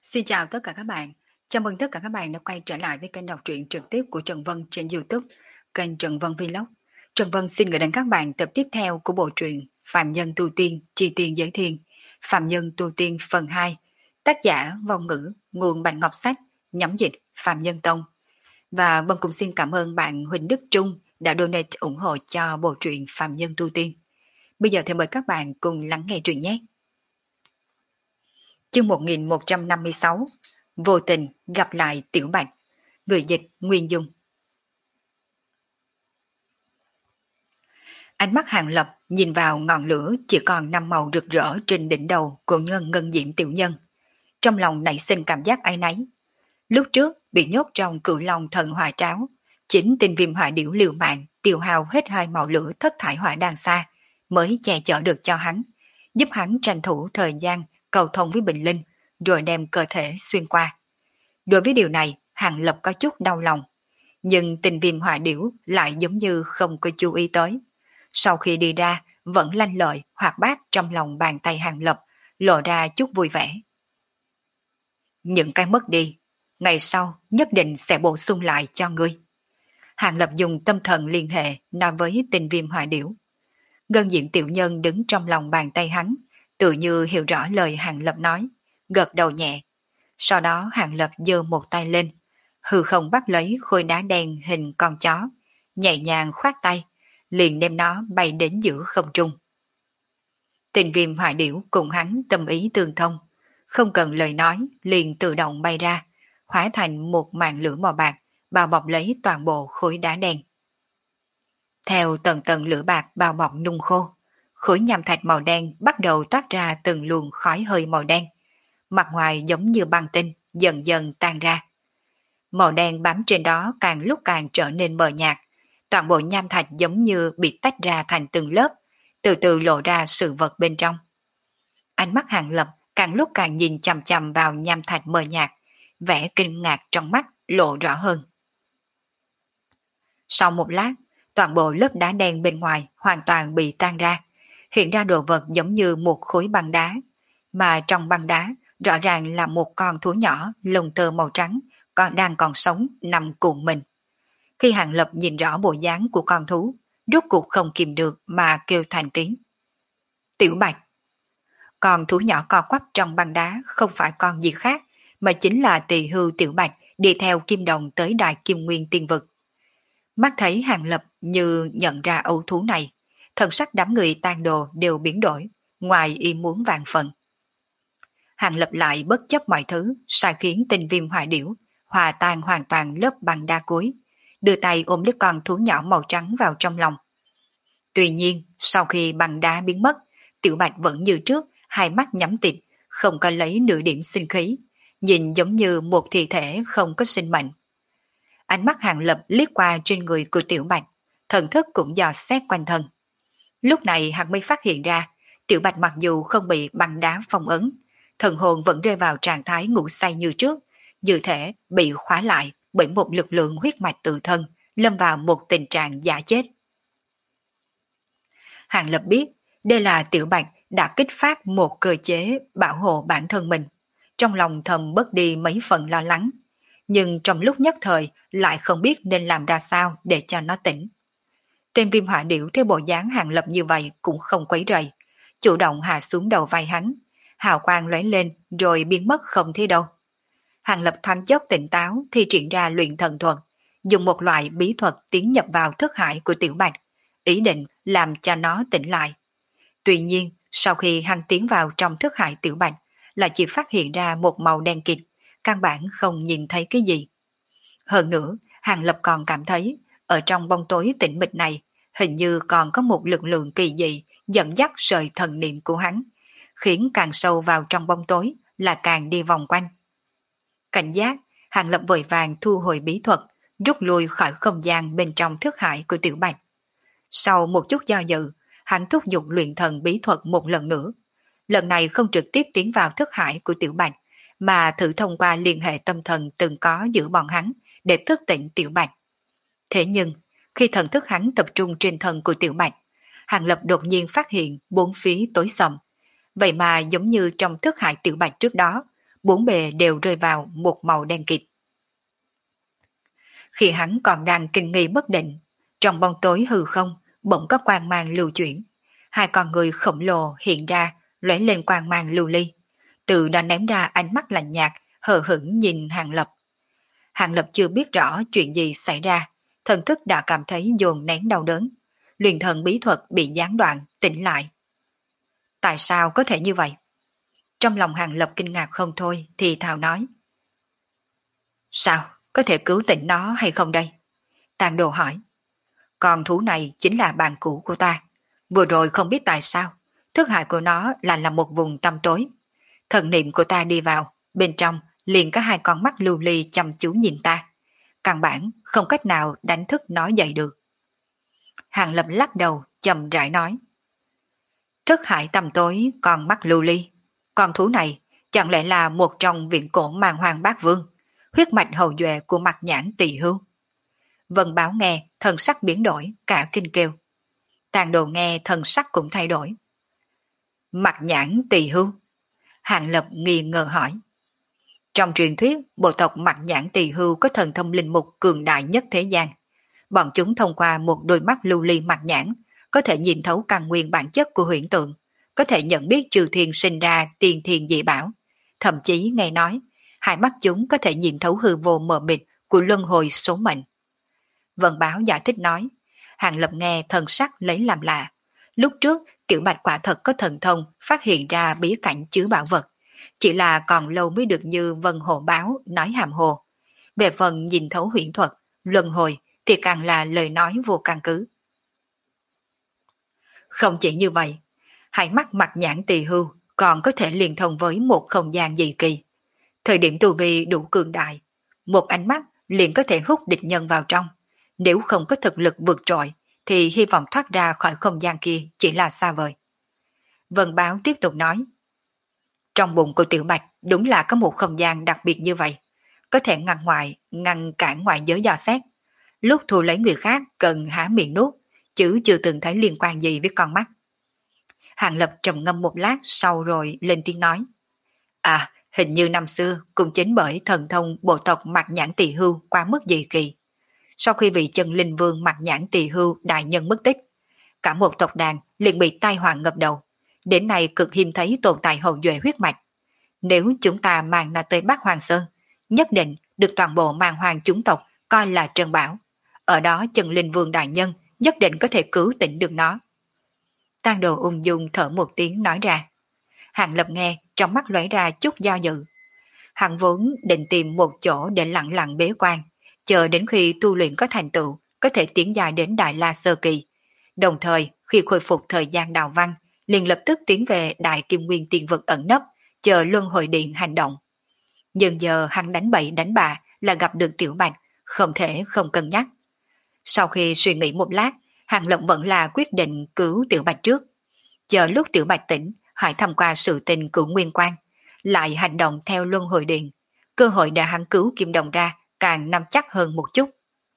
Xin chào tất cả các bạn. Chào mừng tất cả các bạn đã quay trở lại với kênh đọc truyện trực tiếp của Trần Vân trên YouTube, kênh Trần Vân Vlog. Trần Vân xin gửi đến các bạn tập tiếp theo của bộ truyện Phạm Nhân Tu Tiên, Chi Tiên Giới Thiên, Phạm Nhân Tu Tiên phần 2, tác giả Vong Ngữ, nguồn Bạch Ngọc Sách, nhắm dịch Phạm Nhân Tông. Và Vân cũng xin cảm ơn bạn Huỳnh Đức Trung đã donate ủng hộ cho bộ truyện Phạm Nhân Tu Tiên. Bây giờ thì mời các bạn cùng lắng nghe truyện nhé. Chương 1156, Vô tình gặp lại Tiểu Bạch. Người dịch Nguyên Dung. Ánh mắt Hàng Lập nhìn vào ngọn lửa chỉ còn 5 màu rực rỡ trên đỉnh đầu của ngân ngân diễm tiểu nhân. Trong lòng nảy sinh cảm giác áy náy. Lúc trước bị nhốt trong cửu long thần hỏa tráo, chính tinh viêm hỏa điểu liều mạng tiêu hao hết 2 màu lửa thất thải hỏa đan xa mới che chở được cho hắn, giúp hắn tranh thủ thời gian cầu thông với Bình Linh rồi đem cơ thể xuyên qua. Đối với điều này, Hàng Lập có chút đau lòng, nhưng tình viêm hỏa điểu lại giống như không có chú ý tới. Sau khi đi ra, vẫn lanh lợi, hoạt bát trong lòng bàn tay Hàng Lập, lộ ra chút vui vẻ. Những cái mất đi, ngày sau nhất định sẽ bổ sung lại cho ngươi. Hàng Lập dùng tâm thần liên hệ nói với tình viêm hỏa điểu. Ngân diệm tiểu nhân đứng trong lòng bàn tay hắn, tự như hiểu rõ lời Hàng Lập nói, gật đầu nhẹ. Sau đó Hàng Lập giơ một tay lên, hư không bắt lấy khối đá đen hình con chó, nhẹ nhàng khoát tay, liền đem nó bay đến giữa không trung. Tình viêm hỏa điểu cùng hắn tâm ý tương thông, không cần lời nói liền tự động bay ra, hóa thành một màn lửa màu bạc, bao bọc lấy toàn bộ khối đá đen. Theo tầng tầng lửa bạc bao bọc nung khô, khối nham thạch màu đen bắt đầu toát ra từng luồng khói hơi màu đen. Mặt ngoài giống như băng tinh, dần dần tan ra. Màu đen bám trên đó càng lúc càng trở nên mờ nhạt, toàn bộ nham thạch giống như bị tách ra thành từng lớp, từ từ lộ ra sự vật bên trong. Ánh mắt Hàng Lập càng lúc càng nhìn chằm chằm vào nham thạch mờ nhạt, vẻ kinh ngạc trong mắt lộ rõ hơn. Sau một lát, toàn bộ lớp đá đen bên ngoài hoàn toàn bị tan ra, hiện ra đồ vật giống như một khối băng đá, mà trong băng đá rõ ràng là một con thú nhỏ lông tơ màu trắng đang còn sống nằm cuộn mình. Khi Hàng Lập nhìn rõ bộ dáng của con thú, rốt cuộc không kìm được mà kêu thành tiếng. Tiểu Bạch. Con thú nhỏ co quắp trong băng đá không phải con gì khác, mà chính là Tỳ Hưu Tiểu Bạch đi theo Kim Đồng tới Đại Kim Nguyên Tiên Vực. Mắt thấy Hàng Lập như nhận ra ấu thú này, thần sắc đám người tan đồ đều biến đổi, ngoài ý muốn vạn phần. Hàng Lập lại bất chấp mọi thứ, sai khiến tình viêm hỏa điểu hòa tan hoàn toàn lớp băng đá cuối, đưa tay ôm đứa con thú nhỏ màu trắng vào trong lòng. Tuy nhiên, sau khi băng đá biến mất, Tiểu Bạch vẫn như trước, hai mắt nhắm tịt, không có lấy nửa điểm sinh khí, nhìn giống như một thi thể không có sinh mệnh. Ánh mắt Hàng Lập liếc qua trên người của Tiểu Bạch, thần thức cũng dò xét quanh thân. Lúc này hắn mới phát hiện ra, Tiểu Bạch mặc dù không bị băng đá phong ấn, thần hồn vẫn rơi vào trạng thái ngủ say như trước, như thể bị khóa lại bởi một lực lượng huyết mạch tự thân, lâm vào một tình trạng giả chết. Hàng Lập biết đây là Tiểu Bạch đã kích phát một cơ chế bảo hộ bản thân mình, trong lòng thầm bớt đi mấy phần lo lắng, nhưng trong lúc nhất thời lại không biết nên làm ra sao để cho nó tỉnh. Tên viêm hỏa điểu theo bộ dáng Hàng Lập như vậy cũng không quấy rầy, chủ động hạ xuống đầu vai hắn, hào quang lóe lên rồi biến mất không thấy đâu. Hàng Lập thoáng chốc tỉnh táo thi triển ra luyện thần thuật, dùng một loại bí thuật tiến nhập vào thức hải của Tiểu Bạch, ý định làm cho nó tỉnh lại. Tuy nhiên, sau khi hắn tiến vào trong thức hải Tiểu Bạch, là chỉ phát hiện ra một màu đen kịt, căn bản không nhìn thấy cái gì. Hơn nữa, Hàng Lập còn cảm thấy, ở trong bóng tối tĩnh mịch này, hình như còn có một lực lượng kỳ dị dẫn dắt sợi thần niệm của hắn, khiến càng sâu vào trong bóng tối là càng đi vòng quanh. Cảnh giác, Hàng Lập vội vàng thu hồi bí thuật, rút lui khỏi không gian bên trong thức hải của Tiểu Bạch. Sau một chút do dự, hắn thúc giục luyện thần bí thuật một lần nữa. Lần này không trực tiếp tiến vào thức hải của Tiểu Bạch, mà thử thông qua liên hệ tâm thần từng có giữa bọn hắn để thức tỉnh Tiểu Bạch. Thế nhưng, khi thần thức hắn tập trung trên thân của Tiểu Bạch, Hàng Lập đột nhiên phát hiện bốn phía tối sầm. Vậy mà giống như trong thức hải Tiểu Bạch trước đó, bốn bề đều rơi vào một màu đen kịt. Khi hắn còn đang kinh nghi bất định, trong bóng tối hư không bỗng có quang mang lưu chuyển, hai con người khổng lồ hiện ra, lóe lên quang mang lưu ly, từ đã ném ra ánh mắt lạnh nhạt, hờ hững nhìn Hàng Lập. Hàng Lập chưa biết rõ chuyện gì xảy ra, thần thức đã cảm thấy dồn nén đau đớn, luyện thần bí thuật bị gián đoạn, tỉnh lại. Tại sao có thể như vậy? Trong lòng Hàng Lập kinh ngạc không thôi thì thào nói. Sao? Có thể cứu tỉnh nó hay không đây? Tàn Đồ hỏi. Con thú này chính là bạn cũ của ta. Vừa rồi không biết tại sao, thức hại của nó là một vùng tăm tối. Thần niệm của ta đi vào, bên trong liền có hai con mắt lưu ly chăm chú nhìn ta. Căn bản không cách nào đánh thức nó dậy được. Hàng Lập lắc đầu, chậm rãi nói. Thức hại tăm tối, con mắt lưu ly. Con thú này chẳng lẽ là một trong viện cổ màng hoàng bát vương, huyết mạch hậu duệ của mặt nhãn Tỳ Hưu? Vân Báo nghe, thần sắc biến đổi, cả kinh kêu. Tàn Đồ nghe, thần sắc cũng thay đổi. Mặt nhãn Tỳ Hưu? Hàng Lập nghi ngờ hỏi. Trong truyền thuyết, bộ tộc mặt nhãn Tỳ Hưu có thần thông linh mục cường đại nhất thế gian. Bọn chúng thông qua một đôi mắt lưu ly mặt nhãn, có thể nhìn thấu căn nguyên bản chất của huyễn tượng, có thể nhận biết trừ thiên sinh ra tiên thiên dị bảo. Thậm chí nghe nói, hai mắt chúng có thể nhìn thấu hư vô mờ mịt của luân hồi số mệnh. Vân Báo giải thích nói, Hàng Lập nghe thần sắc lấy làm lạ. Lúc trước, Tiểu Bạch quả thật có thần thông phát hiện ra bí cảnh chứa bảo vật, chỉ là còn lâu mới được như Vân Hồ Báo nói hàm hồ. Về phần nhìn thấu huyễn thuật, luân hồi thì càng là lời nói vô căn cứ. Không chỉ như vậy, hai mắt mặt nhãn Tỳ Hưu còn có thể liên thông với một không gian dị kỳ. Thời điểm tu vi đủ cường đại, một ánh mắt liền có thể hút địch nhân vào trong. Nếu không có thực lực vượt trội, thì hy vọng thoát ra khỏi không gian kia chỉ là xa vời. Vân Báo tiếp tục nói. Trong bụng của Tiểu Bạch đúng là có một không gian đặc biệt như vậy, có thể ngăn cản ngoại giới dò xét. Lúc thu lấy người khác cần há miệng nuốt, chứ chưa từng thấy liên quan gì với con mắt. Hàng Lập trầm ngâm một lát sau rồi lên tiếng nói. À, hình như năm xưa cũng chính bởi thần thông bộ tộc mặt nhãn Tỳ Hưu quá mức dị kỳ. Sau khi vị chân linh vương mặt nhãn Tỳ Hưu đại nhân mất tích, cả một tộc đàn liền bị tai họa ngập đầu. Đến nay cực hiếm thấy tồn tại hậu duệ huyết mạch. Nếu chúng ta mang nó tới Bắc Hoàng Sơn, nhất định được toàn bộ màng hoàng chúng tộc coi là trân bảo. Ở đó chân linh vương đại nhân nhất định có thể cứu tỉnh được nó. Tang Đồ ung dung thở một tiếng nói ra. Hàng Lập nghe, trong mắt lóe ra chút do dự. Hắn vốn định tìm một chỗ để lặng lặng bế quan, chờ đến khi tu luyện có thành tựu, có thể tiến dài đến Đại La Sơ Kỳ. Đồng thời, khi khôi phục thời gian đào văn, liền lập tức tiến về Đại Kim Nguyên Tiên Vực ẩn nấp, chờ Luân Hồi Điện hành động. Nhưng giờ hắn đánh bậy đánh bạ là gặp được Tiểu Bạch, không thể không cân nhắc. Sau khi suy nghĩ một lát, Hàng Lập vẫn là quyết định cứu Tiểu Bạch trước. Chờ lúc Tiểu Bạch tỉnh, hỏi thăm qua sự tình của Nguyên Quang, lại hành động theo Luân Hồi Điện. Cơ hội để hắn cứu Kim Đồng ra càng nắm chắc hơn một chút.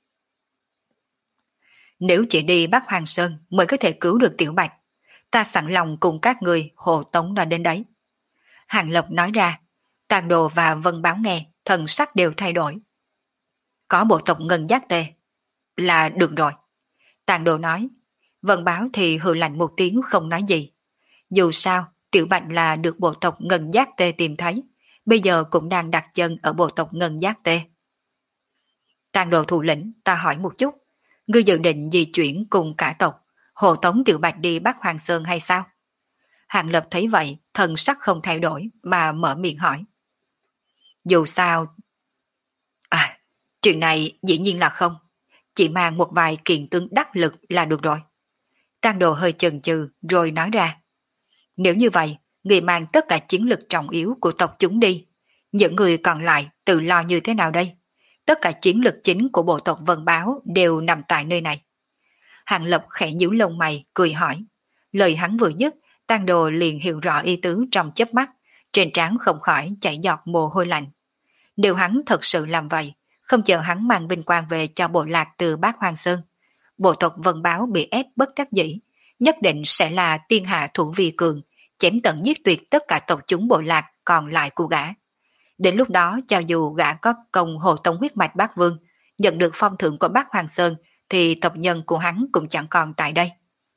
Nếu chỉ đi Bắc Hoàng Sơn mới có thể cứu được Tiểu Bạch, ta sẵn lòng cùng các người hộ tống nó đến đấy. Hàng Lập nói ra, Tàn Đồ và Vân Báo nghe, thần sắc đều thay đổi. Có bộ tộc Ngân Giác Tê là được rồi. Tàn Đồ nói, Vân Báo thì hừ lạnh một tiếng không nói gì. Dù sao, Tiểu Bạch là được bộ tộc Ngân Giác Tê tìm thấy, bây giờ cũng đang đặt chân ở bộ tộc Ngân Giác Tê. Tàn Đồ thủ lĩnh, ta hỏi một chút, ngươi dự định di chuyển cùng cả tộc, hộ tống Tiểu Bạch đi Bắc Hoàng Sơn hay sao? Hàng Lập thấy vậy, thần sắc không thay đổi mà mở miệng hỏi. Dù sao... chuyện này dĩ nhiên là không, chỉ mang một vài kiện tướng đắc lực là được rồi. Tang Đồ hơi chần chừ rồi nói ra. Nếu như vậy, người mang tất cả chiến lực trọng yếu của tộc chúng đi. Những người còn lại tự lo như thế nào đây? Tất cả chiến lực chính của bộ tộc Vân Báo đều nằm tại nơi này. Hàng Lập khẽ nhíu lông mày, cười hỏi. Lời hắn vừa dứt, Tang Đồ liền hiểu rõ ý tứ trong chớp mắt, trên trán không khỏi chảy giọt mồ hôi lạnh. Nếu hắn thật sự làm vậy, không chờ hắn mang vinh quang về cho bộ lạc từ Bát Hoang Sơn, bộ tộc Vân Báo bị ép bất đắc dĩ, nhất định sẽ là tiên hạ thủ vi cường, chém tận giết tuyệt tất cả tộc chúng bộ lạc còn lại của gã. Đến lúc đó cho dù gã có công hộ tống huyết mạch bác vương, nhận được phong thưởng của bác Hoàng Sơn, thì tộc nhân của hắn cũng chẳng còn tại đây.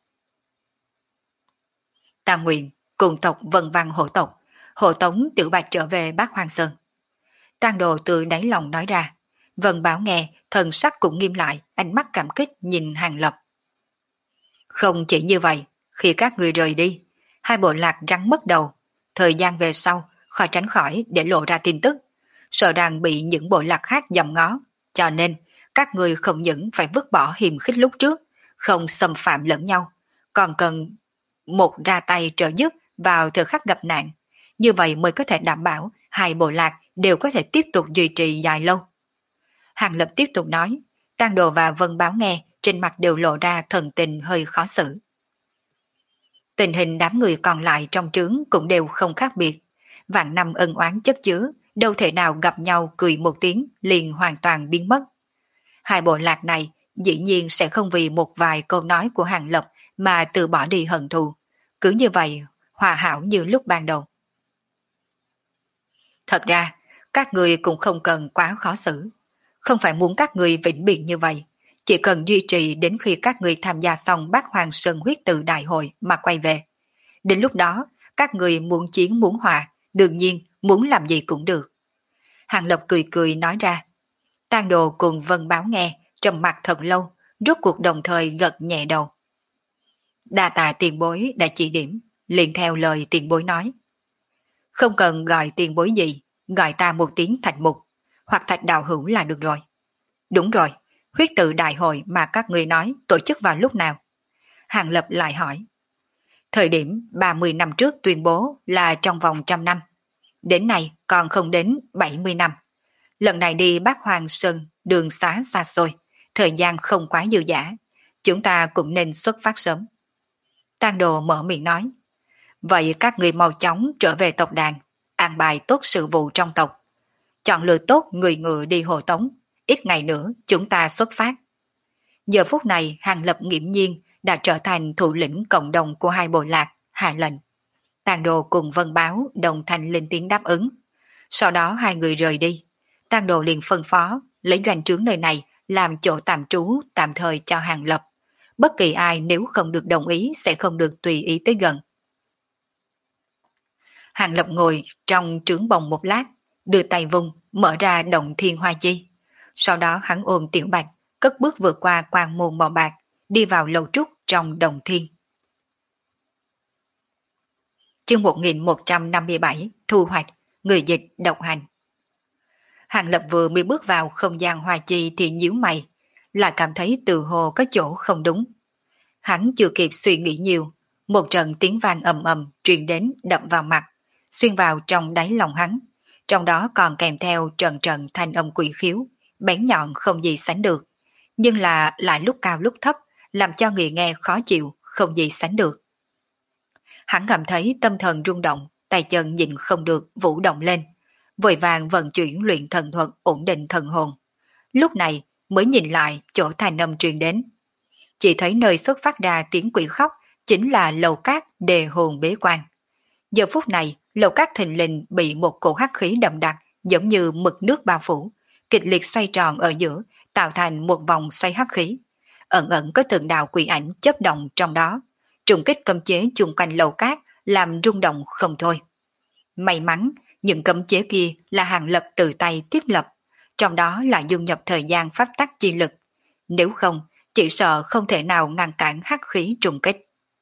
Ta nguyện cùng tộc Vân Văn hộ tống Tiểu Bạch trở về bác Hoàng Sơn. Tang Đồ từ đáy lòng nói ra. Vân Bảo nghe, thần sắc cũng nghiêm lại, ánh mắt cảm kích nhìn Hàng Lập. Không chỉ như vậy, khi các người rời đi, hai bộ lạc rắn mất đầu, thời gian về sau, khỏi tránh khỏi để lộ ra tin tức, sợ rằng bị những bộ lạc khác dòm ngó, cho nên các người không những phải vứt bỏ hiềm khích lúc trước, không xâm phạm lẫn nhau, còn cần một ra tay trợ giúp vào thời khắc gặp nạn, như vậy mới có thể đảm bảo hai bộ lạc đều có thể tiếp tục duy trì dài lâu. Hàng Lập tiếp tục nói, Tang Đồ và Vân Báo nghe, trên mặt đều lộ ra thần tình hơi khó xử. Tình hình đám người còn lại trong trướng cũng đều không khác biệt. Vạn năm ân oán chất chứa, đâu thể nào gặp nhau cười một tiếng liền hoàn toàn biến mất. Hai bộ lạc này dĩ nhiên sẽ không vì một vài câu nói của Hàng Lập mà từ bỏ đi hận thù. Cứ như vậy, hòa hảo như lúc ban đầu. Thật ra, các người cũng không cần quá khó xử. Không phải muốn các người vĩnh biệt như vậy. Chỉ cần duy trì đến khi các người tham gia xong Bát Hoàng Sơn huyết tự đại hội mà quay về. Đến lúc đó, các người muốn chiến muốn hòa, đương nhiên muốn làm gì cũng được. Hàng Lập cười cười nói ra. Tang Đồ cùng Vân Báo nghe, trầm mặt thật lâu, rốt cuộc đồng thời gật nhẹ đầu. Đa tạ tiền bối đã chỉ điểm, liền theo lời tiền bối nói. Không cần gọi tiền bối gì, gọi ta một tiếng Thạch Mục, hoặc Thạch Đạo Hữu là được rồi. Đúng rồi, huyết tự đại hội mà các người nói tổ chức vào lúc nào? Hàng Lập lại hỏi. Thời điểm 30 năm trước tuyên bố là trong vòng 100 năm. Đến nay còn không đến 70 năm. Lần này đi Bát Hoàng Sơn đường xá xa xôi, thời gian không quá dư dả. Chúng ta cũng nên xuất phát sớm. Tang Đồ mở miệng nói. Vậy các người mau chóng trở về tộc đàn, an bài tốt sự vụ trong tộc. Chọn lựa tốt người ngựa đi hộ tống. Ít ngày nữa chúng ta xuất phát. Giờ phút này Hàng Lập nghiễm nhiên đã trở thành thủ lĩnh cộng đồng của hai bộ lạc, hạ lệnh. Tang Đồ cùng Vân Báo đồng thanh lên tiếng đáp ứng. Sau đó hai người rời đi. Tang Đồ liền phân phó lấy doanh trướng nơi này làm chỗ tạm trú tạm thời cho Hàng Lập. Bất kỳ ai nếu không được đồng ý sẽ không được tùy ý tới gần. Hàng Lập ngồi trong trướng bồng một lát, đưa tay vung, mở ra động thiên hoa chi. Sau đó hắn ôm Tiểu Bạch, cất bước vượt qua quan môn màu bạc, đi vào lầu trúc trong động thiên. Chương 1157, thu hoạch, người dịch độc hành. Hàng Lập vừa mới bước vào không gian hoa chi thì nhíu mày, lại cảm thấy từ hồ có chỗ không đúng. Hắn chưa kịp suy nghĩ nhiều, một trận tiếng vang ầm ầm truyền đến đập vào mặt, xuyên vào trong đáy lòng hắn, trong đó còn kèm theo trận trận thanh âm quỷ khiếu, bén nhọn không gì sánh được, nhưng là lại lúc cao lúc thấp, làm cho người nghe khó chịu, không gì sánh được. Hắn cảm thấy tâm thần rung động, tay chân nhìn không được vũ động lên, vội vàng vận chuyển luyện thần thuật ổn định thần hồn. Lúc này mới nhìn lại chỗ thanh âm truyền đến. Chỉ thấy nơi xuất phát ra tiếng quỷ khóc chính là lầu cát đề hồn bế quan. Giờ phút này, lầu cát thình lình bị một cổ hắc khí đậm đặc giống như mực nước bao phủ, kịch liệt xoay tròn ở giữa, tạo thành một vòng xoay hắc khí. Ẩn ẩn có từng đạo quỷ ảnh chớp động trong đó, trùng kích cấm chế chung quanh lầu cát làm rung động không thôi. May mắn, những cấm chế kia là Hàng Lập tự tay thiết lập, trong đó là dung nhập thời gian pháp tắc chi lực. Nếu không, chỉ sợ không thể nào ngăn cản hắc khí trùng kích.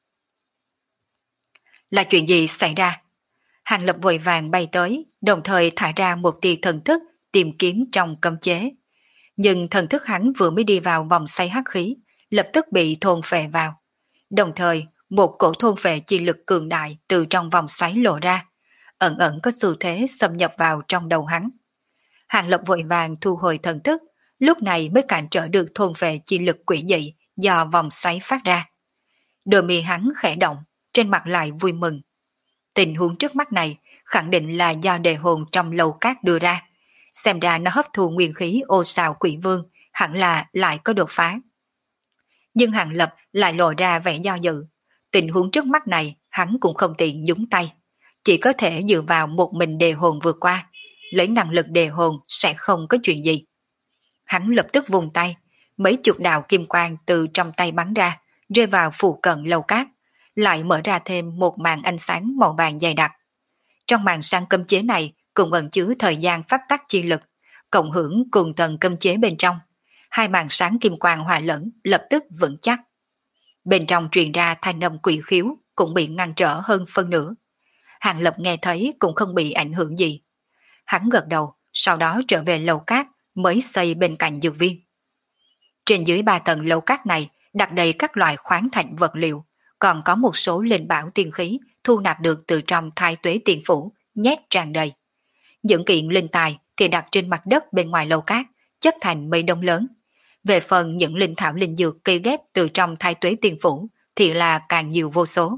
Là chuyện gì xảy ra? Hàng Lập vội vàng bay tới, đồng thời thả ra một tia thần thức tìm kiếm trong cấm chế. Nhưng thần thức hắn vừa mới đi vào vòng xoay hắc khí, lập tức bị thôn phệ vào. Đồng thời, một cổ thôn phệ chi lực cường đại từ trong vòng xoáy lộ ra, ẩn ẩn có xu thế xâm nhập vào trong đầu hắn. Hàng Lập vội vàng thu hồi thần thức, lúc này mới cản trở được thôn phệ chi lực quỷ dị do vòng xoáy phát ra. Đôi mi hắn khẽ động, trên mặt lại vui mừng. Tình huống trước mắt này khẳng định là do đề hồn trong lầu cát đưa ra. Xem ra nó hấp thu nguyên khí ô xào quỷ vương, hẳn là lại có đột phá. Nhưng Hàng Lập lại lộ ra vẻ do dự. Tình huống trước mắt này hắn cũng không tiện nhúng tay, chỉ có thể dựa vào một mình đề hồn vượt qua. lấy năng lực đề hồn sẽ không có chuyện gì. Hắn lập tức vùng tay, mấy chục đạo kim quang từ trong tay bắn ra, rơi vào phụ cận lầu cát, lại mở ra thêm một màn ánh sáng màu vàng dày đặc. Trong màn sáng cấm chế này cũng ẩn chứa thời gian pháp tắc chi lực, cộng hưởng cùng tầng cấm chế bên trong. Hai màn sáng kim quang hòa lẫn lập tức vững chắc. Bên trong truyền ra thanh âm quỷ khiếu cũng bị ngăn trở hơn phân nửa. Hàng Lập nghe thấy cũng không bị ảnh hưởng gì. Hắn gật đầu, sau đó trở về lầu cát mới xây bên cạnh dược viên. Trên dưới 3 tầng lầu cát này đặt đầy các loại khoáng thạch vật liệu, còn có một số linh bảo tiên khí thu nạp được từ trong Thái Tuế Tiên Phủ, nhét tràn đầy. Những kiện linh tài thì đặt trên mặt đất bên ngoài lầu cát, chất thành mấy đống lớn. Về phần những linh thảo linh dược cây ghép từ trong Thái Tuế Tiên Phủ thì là càng nhiều vô số.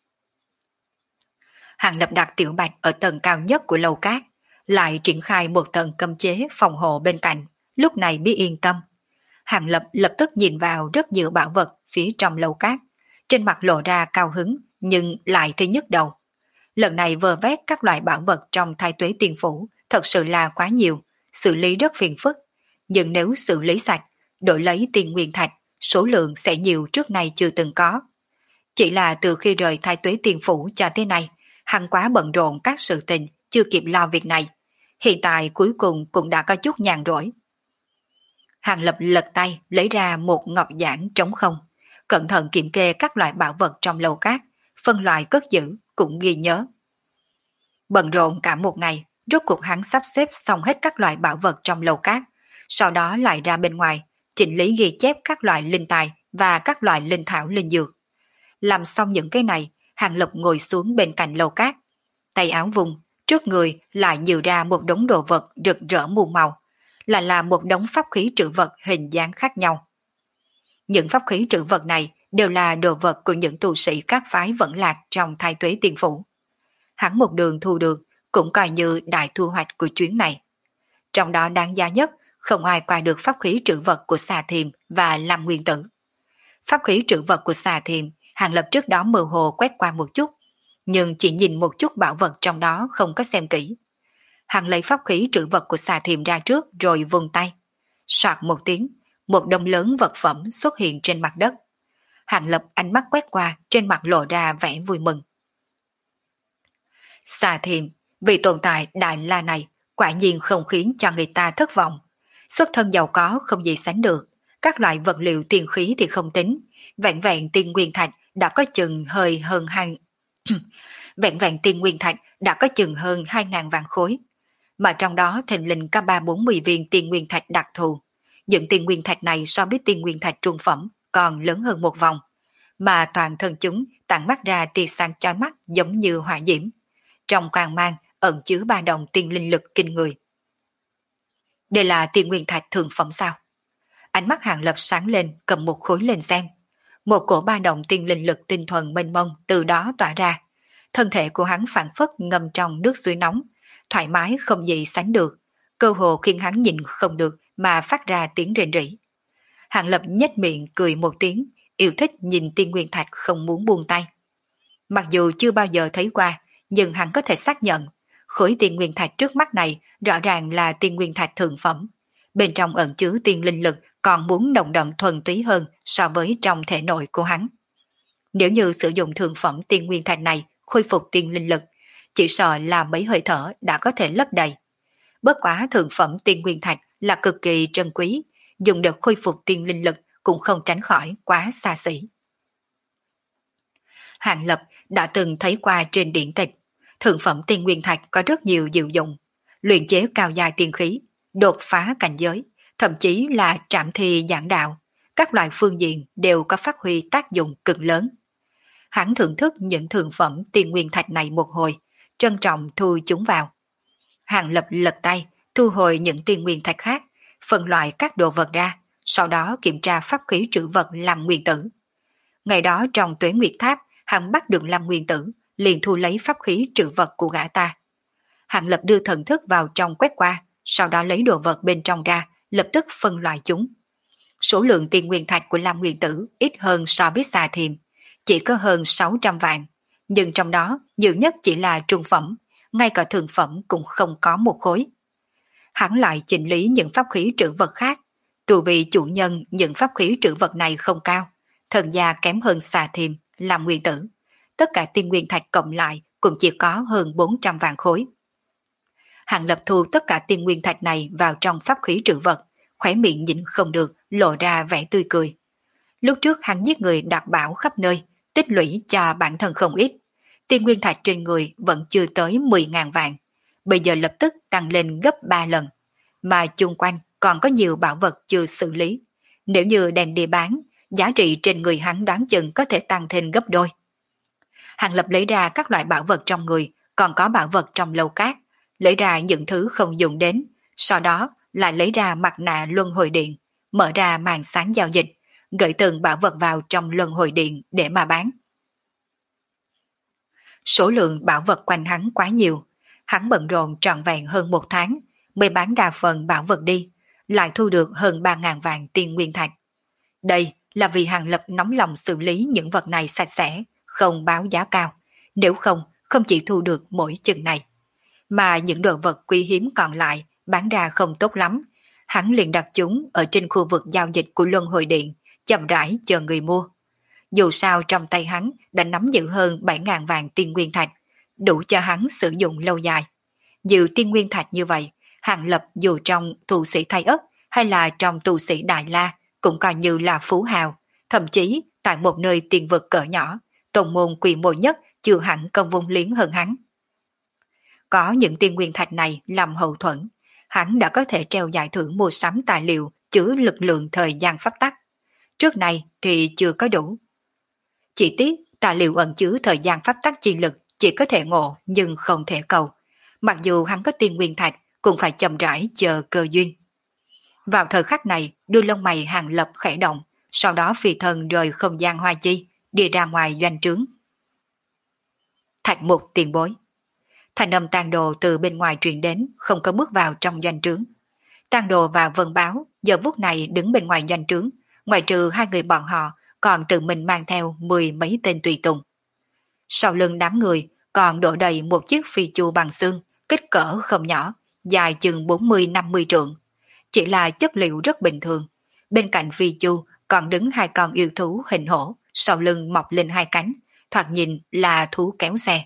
Hàng Lập đặt Tiểu Bạch ở tầng cao nhất của lầu cát, lại triển khai một tầng cấm chế phòng hộ bên cạnh, lúc này mới yên tâm. Hàng Lập lập tức nhìn vào rất nhiều bảo vật phía trong lầu cát, trên mặt lộ ra cao hứng nhưng lại thấy nhức đầu. Lần này vơ vét các loại bảo vật trong Thái Tuế Tiên Phủ thật sự là quá nhiều, xử lý rất phiền phức. Nhưng nếu xử lý sạch, đổi lấy tiền nguyên thạch, số lượng sẽ nhiều trước nay chưa từng có. Chỉ là từ khi rời Thái Tuế Tiên Phủ cho tới nay, hắn quá bận rộn các sự tình, chưa kịp lo việc này. Hiện tại cuối cùng cũng đã có chút nhàn rỗi. Hàng Lập lật tay lấy ra một ngọc giản trống không, cẩn thận kiểm kê các loại bảo vật trong lầu cát, phân loại cất giữ, cũng ghi nhớ. Bận rộn cả một ngày, rốt cuộc hắn sắp xếp xong hết các loại bảo vật trong lầu cát, sau đó lại ra bên ngoài, chỉnh lý ghi chép các loại linh tài và các loại linh thảo linh dược. Làm xong những cái này, Hàng Lập ngồi xuống bên cạnh lầu cát, tay áo vùng, trước người lại nhiều ra một đống đồ vật rực rỡ muôn màu, lại là một đống pháp khí trữ vật hình dáng khác nhau. Những pháp khí trữ vật này đều là đồ vật của những tu sĩ các phái vẫn lạc trong Thái Tuế Tiên Phủ. Hắn một đường thu được cũng coi như đại thu hoạch của chuyến này. Trong đó đáng giá nhất, không ai qua được pháp khí trữ vật của Xà Thiềm và Lam Nguyên Tử. Pháp khí trữ vật của Xà Thiềm, Hàng Lập trước đó mơ hồ quét qua một chút, nhưng chỉ nhìn một chút bảo vật trong đó không có xem kỹ. Hàng lấy pháp khí trữ vật của Xà Thiềm ra trước rồi vung tay. Soạt một tiếng, một đống lớn vật phẩm xuất hiện trên mặt đất. Hàng Lập ánh mắt quét qua, trên mặt lộ ra vẻ vui mừng. Xà Thiềm, vì tồn tại đại la này, quả nhiên không khiến cho người ta thất vọng. Xuất thân giàu có không gì sánh được, các loại vật liệu tiền khí thì không tính, vẹn vẹn tiên nguyên thạch đã có chừng hơi hơn vẹn vẹn tiên nguyên thạch đã có chừng hơn 2.000 vạn khối. Mà trong đó thình lình có 3-40 viên tiên nguyên thạch đặc thù. Những tiên nguyên thạch này so với tiên nguyên thạch trung phẩm còn lớn hơn một vòng, mà toàn thân chúng tản mắt ra tia sáng chói mắt giống như hỏa diễm. Trong quang mang ẩn chứa ba đồng tiên linh lực kinh người. Đây là tiên nguyên thạch thượng phẩm sao? Ánh mắt Hàng Lập sáng lên, cầm một khối lên xem. Một cổ ba đồng tiên linh lực tinh thuần mênh mông từ đó tỏa ra. Thân thể của hắn phản phất ngâm trong nước suối nóng, thoải mái không gì sánh được, cơ hồ khiến hắn nhìn không được mà phát ra tiếng rền rỉ. Hàng Lập nhếch miệng cười một tiếng, yêu thích nhìn tiên nguyên thạch không muốn buông tay. Mặc dù chưa bao giờ thấy qua, nhưng hắn có thể xác nhận, khối tiên nguyên thạch trước mắt này rõ ràng là tiên nguyên thạch thượng phẩm. Bên trong ẩn chứa tiên linh lực còn muốn nồng đậm thuần túy hơn so với trong thể nội của hắn. Nếu như sử dụng thượng phẩm tiên nguyên thạch này khôi phục tiên linh lực, chỉ sợ là mấy hơi thở đã có thể lấp đầy. Bất quá thượng phẩm tiên nguyên thạch là cực kỳ trân quý, dùng để khôi phục tiên linh lực cũng không tránh khỏi quá xa xỉ. Hàng Lập đã từng thấy qua trên điển tịch, thượng phẩm tiên nguyên thạch có rất nhiều diệu dụng, luyện chế cao giai tiên khí, đột phá cảnh giới, thậm chí là trảm thi giảng đạo, các loại phương diện đều có phát huy tác dụng cực lớn. Hắn thưởng thức những thượng phẩm tiên nguyên thạch này một hồi, trân trọng thu chúng vào. Hàng Lập lật tay, thu hồi những tiên nguyên thạch khác, phân loại các đồ vật ra, sau đó kiểm tra pháp khí trữ vật Lam Nguyên Tử. Ngày đó trong Tuế Nguyệt Tháp, hắn bắt được Lam Nguyên Tử, liền thu lấy pháp khí trữ vật của gã ta. Hàng Lập đưa thần thức vào trong quét qua, sau đó lấy đồ vật bên trong ra, lập tức phân loại chúng. Số lượng tiên nguyên thạch của Lam Nguyên Tử ít hơn so với Xà Thiềm, chỉ có hơn 600 vạn, nhưng trong đó nhiều nhất chỉ là trung phẩm, ngay cả thường phẩm cũng không có một khối. Hắn lại chỉnh lý những pháp khí trữ vật khác, tù vì chủ nhân những pháp khí trữ vật này không cao, thần gia kém hơn xà thiềm, làm nguyên tử. Tất cả tiên nguyên thạch cộng lại cũng chỉ có hơn 400 vạn khối. Hàng Lập thu tất cả tiên nguyên thạch này vào trong pháp khí trữ vật, khóe miệng nhịn không được, lộ ra vẻ tươi cười. Lúc trước hắn giết người đoạt bảo khắp nơi, tích lũy cho bản thân không ít. Tiên nguyên thạch trên người vẫn chưa tới 10.000 vạn, bây giờ lập tức tăng lên gấp 3 lần. Mà chung quanh còn có nhiều bảo vật chưa xử lý. Nếu như đem đi bán, giá trị trên người hắn đoán chừng có thể tăng thêm gấp đôi. Hàng Lập lấy ra các loại bảo vật trong người, còn có bảo vật trong lâu cát, lấy ra những thứ không dùng đến, sau đó lại lấy ra mặt nạ luân hồi điện, mở ra màn sáng giao dịch, gửi từng bảo vật vào trong luân hồi điện để mà bán. Số lượng bảo vật quanh hắn quá nhiều, hắn bận rộn trọn vẹn hơn 1 tháng mới bán đa phần bảo vật đi, lại thu được hơn 3.000 vạn tiên nguyên thạch. Đây là vì Hàng Lập nóng lòng xử lý những vật này sạch sẽ, không báo giá cao, nếu không, không chỉ thu được mỗi chừng này. Mà những đồ vật quý hiếm còn lại bán ra không tốt lắm, hắn liền đặt chúng ở trên khu vực giao dịch của Luân Hồi Điện, chậm rãi chờ người mua. Dù sao trong tay hắn đã nắm giữ hơn 7.000 vạn tiên nguyên thạch, đủ cho hắn sử dụng lâu dài. Nhiều tiên nguyên thạch như vậy, Hàng Lập dù trong tu sĩ Thái Ất hay là trong tu sĩ Đại La cũng coi như là phú hào, thậm chí tại một nơi tiền vực cỡ nhỏ, tông môn quy mô nhất chưa hẳn công vung liếng hơn hắn. Có những tiên nguyên thạch này làm hậu thuẫn, hắn đã có thể treo giải thưởng mua sắm tài liệu chứa lực lượng thời gian pháp tắc. Trước này thì chưa có đủ. Chỉ tiếc tài liệu ẩn chứa thời gian pháp tắc chi lực chỉ có thể ngộ nhưng không thể cầu. Mặc dù hắn có tiên nguyên thạch cũng phải chậm rãi chờ cơ duyên. Vào thời khắc này, đuôi lông mày Hàng Lập khẽ động, sau đó phi thân rời không gian hoa chi, đi ra ngoài doanh trướng. Thạch Mục tiền bối. Thành âm Tang Đồ từ bên ngoài truyền đến, không có bước vào trong doanh trướng. Tang Đồ và Vân Báo giờ phút này đứng bên ngoài doanh trướng, ngoại trừ hai người bọn họ còn tự mình mang theo 10 mấy tên tùy tùng. Sau lưng đám người còn đổ đầy một chiếc phi chu bằng xương, kích cỡ không nhỏ, dài chừng 40-50 trượng. Chỉ là chất liệu rất bình thường. Bên cạnh phi chu còn đứng 2 con yêu thú hình hổ, sau lưng mọc lên 2 cánh, thoạt nhìn là thú kéo xe.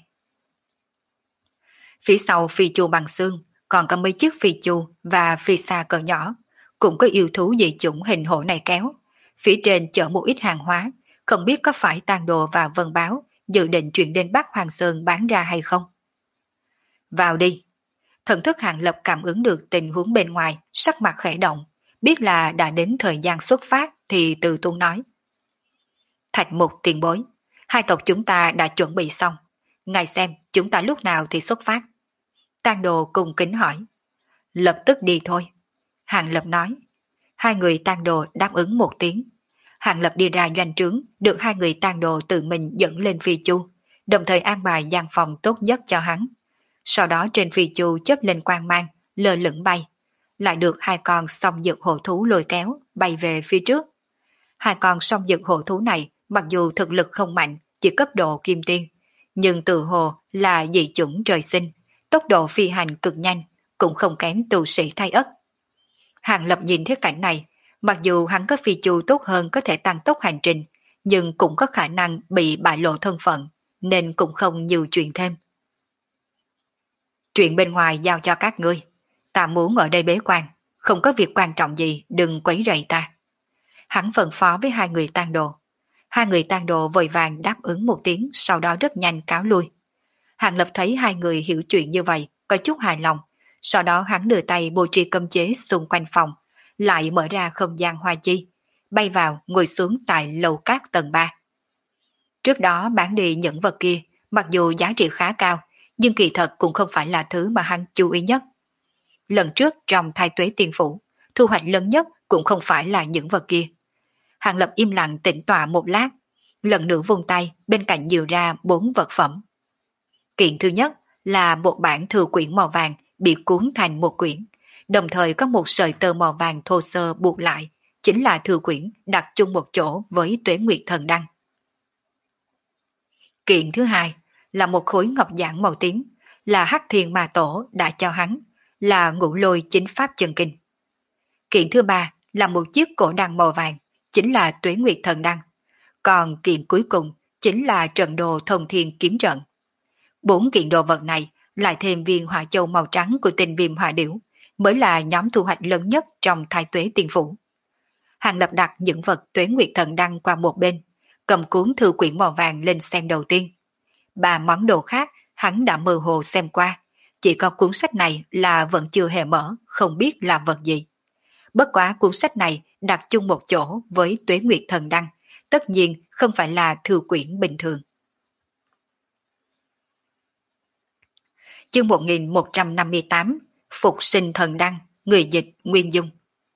Phía sau phi chu bằng xương còn có mấy chiếc phi chu và phi xa cỡ nhỏ, cũng có yêu thú dị chủng hình hổ này kéo. Phía trên chở một ít hàng hóa, không biết có phải Tang Đồ và Vân Báo dự định chuyển đến Bắc Hoàng Sơn bán ra hay không. Vào đi. Thần thức Hàng Lập cảm ứng được tình huống bên ngoài, sắc mặt khẽ động, biết là đã đến thời gian xuất phát thì từ tuôn nói. Thạch Mục tiền bối, hai tộc chúng ta đã chuẩn bị xong, ngài xem chúng ta lúc nào thì xuất phát. Tang Đồ cùng kính hỏi. Lập tức đi thôi. Hàng Lập nói. Hai người Tang Đồ đáp ứng một tiếng. Hàng Lập đi ra doanh trướng, được hai người Tang Đồ tự mình dẫn lên phi chu, đồng thời an bài gian phòng tốt nhất cho hắn. Sau đó trên phi chu chớp lên quang mang, lơ lửng bay, lại được 2 con song dực hổ thú lôi kéo, bay về phía trước. 2 con song dực hổ thú này mặc dù thực lực không mạnh, chỉ cấp độ kim tiên, nhưng tự hồ là dị chủng trời sinh, tốc độ phi hành cực nhanh, cũng không kém tu sĩ Thái Ất. Hàng Lập nhìn thấy cảnh này, mặc dù hắn có phi chu tốt hơn có thể tăng tốc hành trình, nhưng cũng có khả năng bị bại lộ thân phận, nên cũng không nhiều chuyện thêm. Chuyện bên ngoài giao cho các ngươi, ta muốn ở đây bế quan, không có việc quan trọng gì đừng quấy rầy ta. Hắn phân phó với hai người Tang Đồ. Hai người Tang Đồ vội vàng đáp ứng một tiếng, sau đó rất nhanh cáo lui. Hàng Lập thấy hai người hiểu chuyện như vậy, có chút hài lòng, sau đó hắn đưa tay bố trí cấm chế xung quanh phòng, lại mở ra không gian hoa chi, bay vào ngồi xuống tại lầu cát tầng 3. Trước đó bán đi những vật kia, mặc dù giá trị khá cao, nhưng kỳ thật cũng không phải là thứ mà hắn chú ý nhất. Lần trước trong Thái Tuế Tiên Phủ, thu hoạch lớn nhất cũng không phải là những vật kia. Hàng Lập im lặng tĩnh tọa một lát, lần nữa vung tay bên cạnh dìu ra 4 vật phẩm. Kiện thứ nhất là một bản thư quyển màu vàng bị cuốn thành một quyển, đồng thời có một sợi tơ màu vàng thô sơ buộc lại, chính là thư quyển đặt chung một chỗ với Tuế Nguyệt Thần Đăng. Kiện thứ hai là một khối ngọc giản màu tím, là Hắc Thiên Ma Tổ đã cho hắn, là Ngũ Lôi Chính Pháp Chân Kinh. Kiện thứ ba là một chiếc cổ đăng màu vàng, chính là Tuế Nguyệt Thần Đăng. Còn kiện cuối cùng chính là trận đồ Thông Thiên Kiếm Trận. 4 kiện đồ vật này lại thêm viên hỏa châu màu trắng của Tinh Viêm Hỏa Điểu mới là nhóm thu hoạch lớn nhất trong Thái Tuế Tiên Phủ. Hàng Lập đặt những vật Tuế Nguyệt Thần Đăng qua một bên, cầm cuốn thư quyển màu vàng lên xem đầu tiên. 3 món đồ khác hắn đã mơ hồ xem qua, chỉ có cuốn sách này là vẫn chưa hề mở, không biết là vật gì. Bất quá cuốn sách này đặt chung một chỗ với Tuế Nguyệt Thần Đăng, tất nhiên không phải là thư quyển bình thường. Chương 1158 Phục Sinh Thần Đăng, người dịch Nguyên Dung.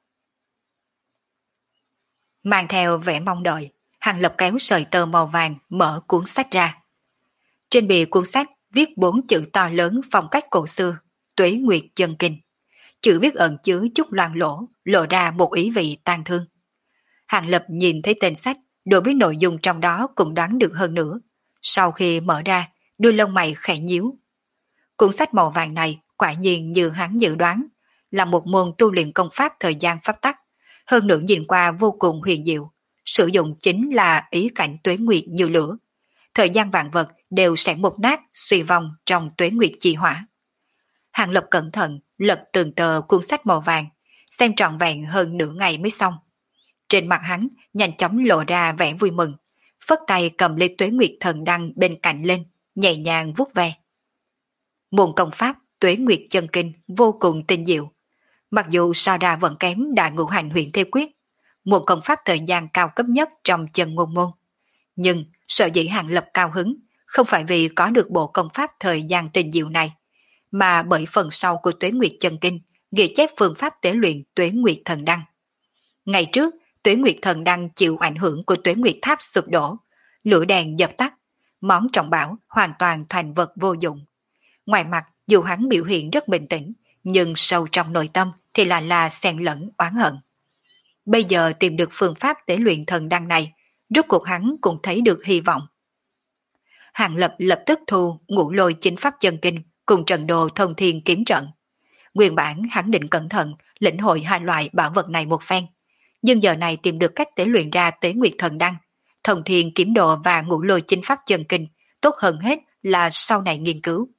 Mang theo vẻ mong đợi, Hàng Lập kéo sợi tơ màu vàng mở cuốn sách ra. Trên bìa cuốn sách viết 4 chữ to lớn phong cách cổ xưa, Tuế Nguyệt Chân Kinh. Chữ viết ẩn chứa chút loang lỗ, lộ ra một ý vị tang thương. Hàng Lập nhìn thấy tên sách, đối với nội dung trong đó cũng đoán được hơn nữa. Sau khi mở ra, đuôi lông mày khẽ nhíu. Cuốn sách màu vàng này quả nhiên như hắn dự đoán, là một môn tu luyện công pháp thời gian pháp tắc, hơn nữa nhìn qua vô cùng huyền diệu, sử dụng chính là ý cảnh tuế nguyệt như lửa. Thời gian vạn vật đều sẽ mục nát, suy vong trong tuế nguyệt chi hỏa. Hàng Lập cẩn thận lật từng tờ cuốn sách màu vàng, xem trọn vẹn hơn nửa ngày mới xong. Trên mặt hắn nhanh chóng lộ ra vẻ vui mừng, phất tay cầm lấy Tuế Nguyệt Thần Đăng bên cạnh lên, nhẹ nhàng vuốt ve. Môn công pháp Tuế Nguyệt Chân Kinh vô cùng tinh diệu, mặc dù so ra vẫn kém Đại Ngũ Hành Huyền Thế Quyết, một công pháp thời gian cao cấp nhất trong chân ngôn môn. Nhưng sở dĩ Hàng Lập cao hứng không phải vì có được bộ công pháp thời gian tinh diệu này, mà bởi phần sau của Tuế Nguyệt Chân Kinh ghi chép phương pháp tế luyện Tuế Nguyệt Thần Đăng. Ngày trước, Tuế Nguyệt Thần Đăng chịu ảnh hưởng của Tuế Nguyệt Tháp sụp đổ, lửa đèn dập tắt, món trọng bảo hoàn toàn thành vật vô dụng. Ngoài mặt, dù hắn biểu hiện rất bình tĩnh, nhưng sâu trong nội tâm thì lại là xen lẫn oán hận. Bây giờ tìm được phương pháp tế luyện thần đăng này, rốt cuộc hắn cũng thấy được hy vọng. Hàng Lập lập tức thu Ngũ Lôi Chính Pháp Chân Kinh cùng trận đồ Thông Thiên Kiếm Trận. Nguyên bản hắn định cẩn thận lĩnh hội hai loại bảo vật này một phen, nhưng giờ này tìm được cách tế luyện ra Tế Nguyệt Thần Đăng, Thông Thiên Kiếm Đồ và Ngũ Lôi Chính Pháp Chân Kinh, tốt hơn hết là sau này nghiên cứu.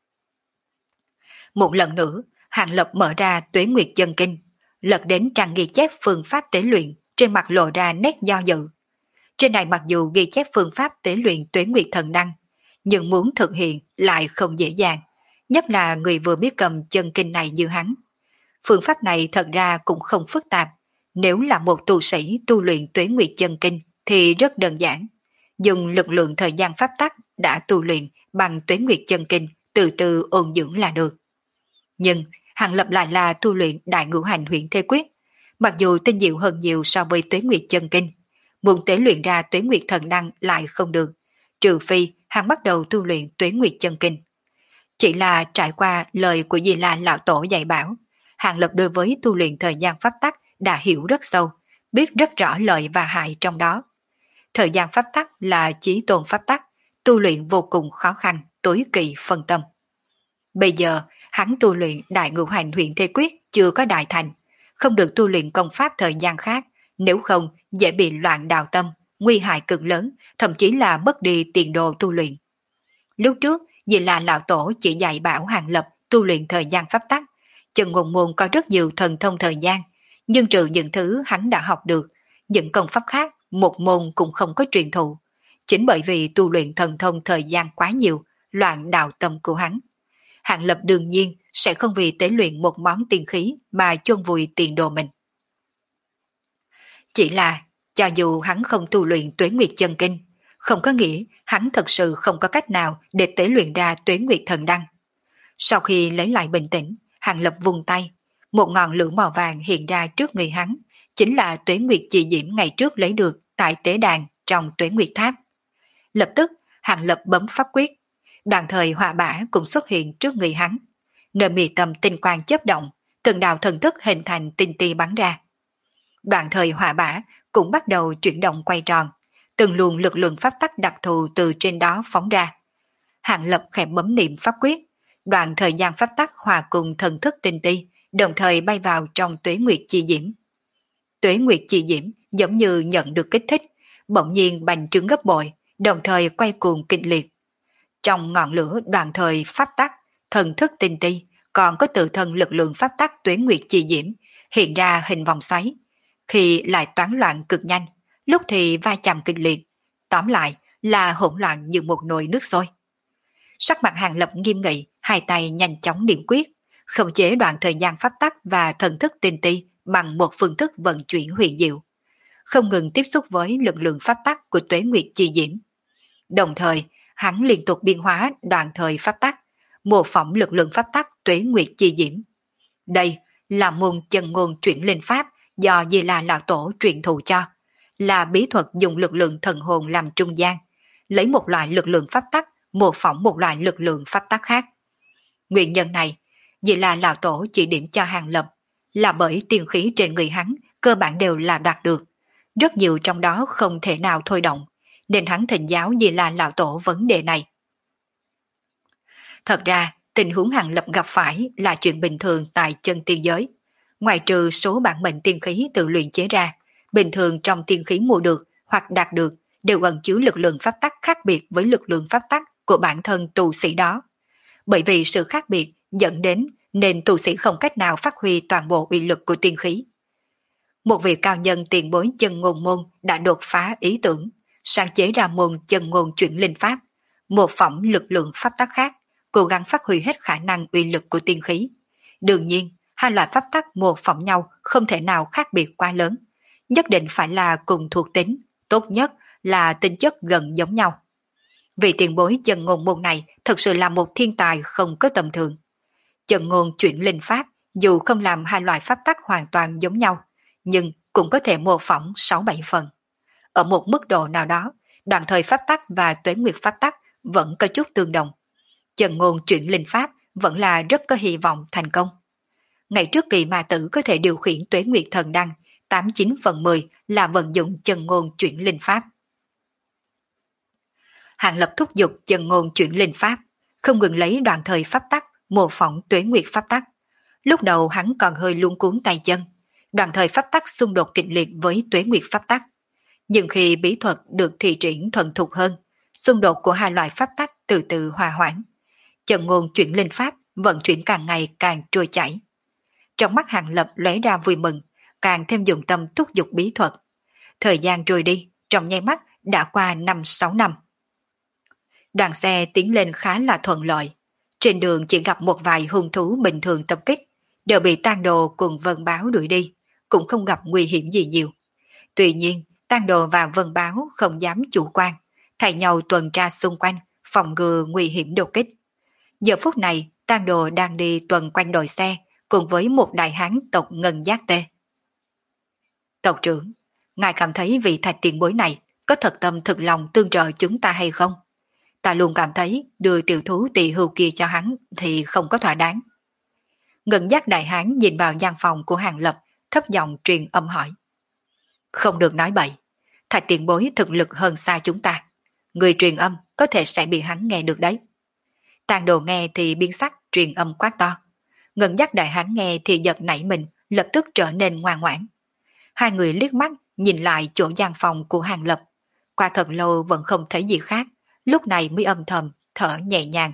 Một lần nữa, Hàng Lập mở ra Tuế Nguyệt Chân Kinh, lật đến trang ghi chép phương pháp tế luyện, trên mặt lộ ra nét do dự. Trên này mặc dù ghi chép phương pháp tế luyện Tuế Nguyệt Thần Đăng, nhưng muốn thực hiện lại không dễ dàng, nhất là người vừa biết cầm chân kinh này như hắn. Phương pháp này thật ra cũng không phức tạp, nếu là một tu sĩ tu luyện Tuế Nguyệt Chân Kinh thì rất đơn giản. Dùng lực lượng thời gian pháp tắc đã tu luyện bằng Tuế Nguyệt Chân Kinh, từ từ ôn dưỡng là được. Nhưng Hàng Lập lại là tu luyện Đại Ngũ Hành Huyền Thế Quyết, mặc dù tinh diệu hơn nhiều so với Tuế Nguyệt Chân Kinh, muốn tế luyện ra Tuế Nguyệt Thần Đăng lại không được, trừ phi hắn bắt đầu tu luyện Tuế Nguyệt Chân Kinh. Chỉ là trải qua lời của Di La Lão Tổ dạy bảo, Hàng Lập đối với tu luyện thời gian pháp tắc đã hiểu rất sâu, biết rất rõ lợi và hại trong đó. Thời gian pháp tắc là chí tôn pháp tắc, tu luyện vô cùng khó khăn, tối kỵ phân tâm. Bây giờ, hắn tu luyện Đại Ngũ Hành Huyền Thế Quyết chưa có đại thành, không được tu luyện công pháp thời gian khác, nếu không dễ bị loạn đạo tâm, nguy hại cực lớn, thậm chí là mất đi tiền đồ tu luyện. Lúc trước, vì là Lão Tổ chỉ dạy bảo Hàng Lập tu luyện thời gian pháp tắc, chân ngôn môn có rất nhiều thần thông thời gian, nhưng trừ những thứ hắn đã học được, những công pháp khác một môn cũng không có truyền thụ. Chính bởi vì tu luyện thần thông thời gian quá nhiều, loạn đạo tâm của hắn. Hàng Lập đương nhiên sẽ không vì tế luyện một món tiên khí mà chôn vùi tiền đồ mình. Chỉ là, cho dù hắn không tu luyện Tuế Nguyệt Chân Kinh, không có nghĩa hắn thật sự không có cách nào để tế luyện ra Tuế Nguyệt Thần Đăng. Sau khi lấy lại bình tĩnh, Hàng Lập vung tay, một ngọn lửa màu vàng hiện ra trước người hắn, chính là Tuế Nguyệt Chi Diễm ngày trước lấy được tại tế đàn trong Tuế Nguyệt Tháp. Lập tức, Hàng Lập bấm pháp quyết, đoàn thời hỏa bả cũng xuất hiện trước người hắn. Nơi mi tâm tinh quang chớp động, từng đạo thần thức hình thành tinh ti bắn ra. Đoạn thời hỏa bả cũng bắt đầu chuyển động quay tròn, từng luồng lực lượng pháp tắc đặc thù từ trên đó phóng ra. Hàng Lập khẽ bấm niệm pháp quyết, đoạn thời gian pháp tắc hòa cùng thần thức tinh ti, đồng thời bay vào trong tuế nguyệt chi diễm. Tuế nguyệt chi diễm giống như nhận được kích thích, bỗng nhiên bành trướng gấp bội, đồng thời quay cuồng kịch liệt. Trong ngọn lửa đoạn thời pháp tắc, thần thức tinh ti, còn có tự thân lực lượng pháp tắc tuế nguyệt chi diễm, hiện ra hình vòng xoáy, khi lại toán loạn cực nhanh, lúc thì va chạm kịch liệt, tóm lại là hỗn loạn như một nồi nước sôi. Sắc mặt Hàng Lập nghiêm nghị, hai tay nhanh chóng điểm quyết, khống chế đoạn thời gian pháp tắc và thần thức tinh ti bằng một phương thức vận chuyển huyền diệu, không ngừng tiếp xúc với lực lượng pháp tắc của tuế nguyệt chi diễm. Đồng thời, hắn liên tục biên hóa đoạn thời pháp tắc, mô phỏng lực lượng pháp tắc tuế nguyệt chi diễm. Đây là môn chân ngôn chuyển linh pháp do Di La Lão Tổ truyền thụ cho, là bí thuật dùng lực lượng thần hồn làm trung gian, lấy một loại lực lượng pháp tắc mô phỏng một loại lực lượng pháp tắc khác. Nguyên nhân này, Di La Lão Tổ chỉ điểm cho Hàng Lập, là bởi tiên khí trên người hắn cơ bản đều là đạt được, rất nhiều trong đó không thể nào thôi động, nên hắn thỉnh giáo Di La Lão Tổ vấn đề này. Thật ra, tình huống Hàng Lập gặp phải là chuyện bình thường tại chân tiên giới. Ngoài trừ số bản mệnh tiên khí tự luyện chế ra, bình thường trong tiên khí mua được hoặc đạt được đều ẩn chứa lực lượng pháp tắc khác biệt với lực lượng pháp tắc của bản thân tu sĩ đó. Bởi vì sự khác biệt dẫn đến nên tu sĩ không cách nào phát huy toàn bộ uy lực của tiên khí. Một vị cao nhân tiền bối chân ngôn môn đã đột phá ý tưởng, sáng chế ra môn chân ngôn chuyển linh pháp, một phỏng lực lượng pháp tắc khác, cố gắng phát huy hết khả năng uy lực của tiên khí. Đương nhiên, hai loại pháp tắc một phỏng nhau không thể nào khác biệt quá lớn, nhất định phải là cùng thuộc tính, tốt nhất là tính chất gần giống nhau. Vị tiền bối chân ngôn môn này thực sự là một thiên tài không có tầm thường. Chân ngôn chuyển linh pháp dù không làm hai loại pháp tắc hoàn toàn giống nhau, nhưng cũng có thể mô phỏng 6-7 phần. Ở một mức độ nào đó, đoạn thời pháp tắc và tuế nguyệt pháp tắc vẫn có chút tương đồng. Chân ngôn chuyển linh pháp vẫn là rất có hy vọng thành công. Ngày trước kỳ ma tử có thể điều khiển tuế nguyệt thần đăng, 89 phần 10 là vận dụng chân ngôn chuyển linh pháp. Hàng Lập thúc giục chân ngôn chuyển linh pháp, không ngừng lấy đoạn thời pháp tắc mô phỏng tuế nguyệt pháp tắc. Lúc đầu hắn còn hơi luống cuống tay chân, đoạn thời pháp tắc xung đột kịch liệt với tuế nguyệt pháp tắc. Nhưng khi bí thuật được thi triển thuần thục hơn, xung đột của hai loại pháp tắc từ từ hòa hoãn. Chân ngôn chuyển linh pháp vận chuyển càng ngày càng trôi chảy. Trong mắt Hàng Lập lóe ra vui mừng, càng thêm dụng tâm thúc giục bí thuật. Thời gian trôi đi, trong nháy mắt đã qua 5-6 năm. Đoàn xe tiến lên khá là thuận lợi. Trên đường chỉ gặp một vài hung thú bình thường tập kích, đều bị Tang Đồ cùng Vân Báo đuổi đi, cũng không gặp nguy hiểm gì nhiều. Tuy nhiên, Tang Đồ và Vân Báo không dám chủ quan, thay nhau tuần tra xung quanh, phòng ngừa nguy hiểm đột kích. Giờ phút này, Tang Đồ đang đi tuần quanh đội xe, cùng với một đại hán tộc Ngân Giác Tê. Tộc trưởng, ngài cảm thấy vị thạch tiền bối này có thật tâm thực lòng tương trợ chúng ta hay không? Ta luôn cảm thấy đưa tiểu thú tỳ hưu kia cho hắn thì không có thỏa đáng. Ngân Giác đại hán nhìn vào gian phòng của Hàng Lập, thấp giọng truyền âm hỏi. Không được nói bậy, thạch tiền bối thực lực hơn xa chúng ta. Người truyền âm có thể sẽ bị hắn nghe được đấy. Tang Đồ nghe thì biến sắc truyền âm quát to. Ngân Giác đại hán nghe thì giật nảy mình, lập tức trở nên ngoan ngoãn. Hai người liếc mắt nhìn lại chỗ gian phòng của Hàng Lập. Qua thật lâu vẫn không thấy gì khác, lúc này mới âm thầm thở nhẹ nhàng.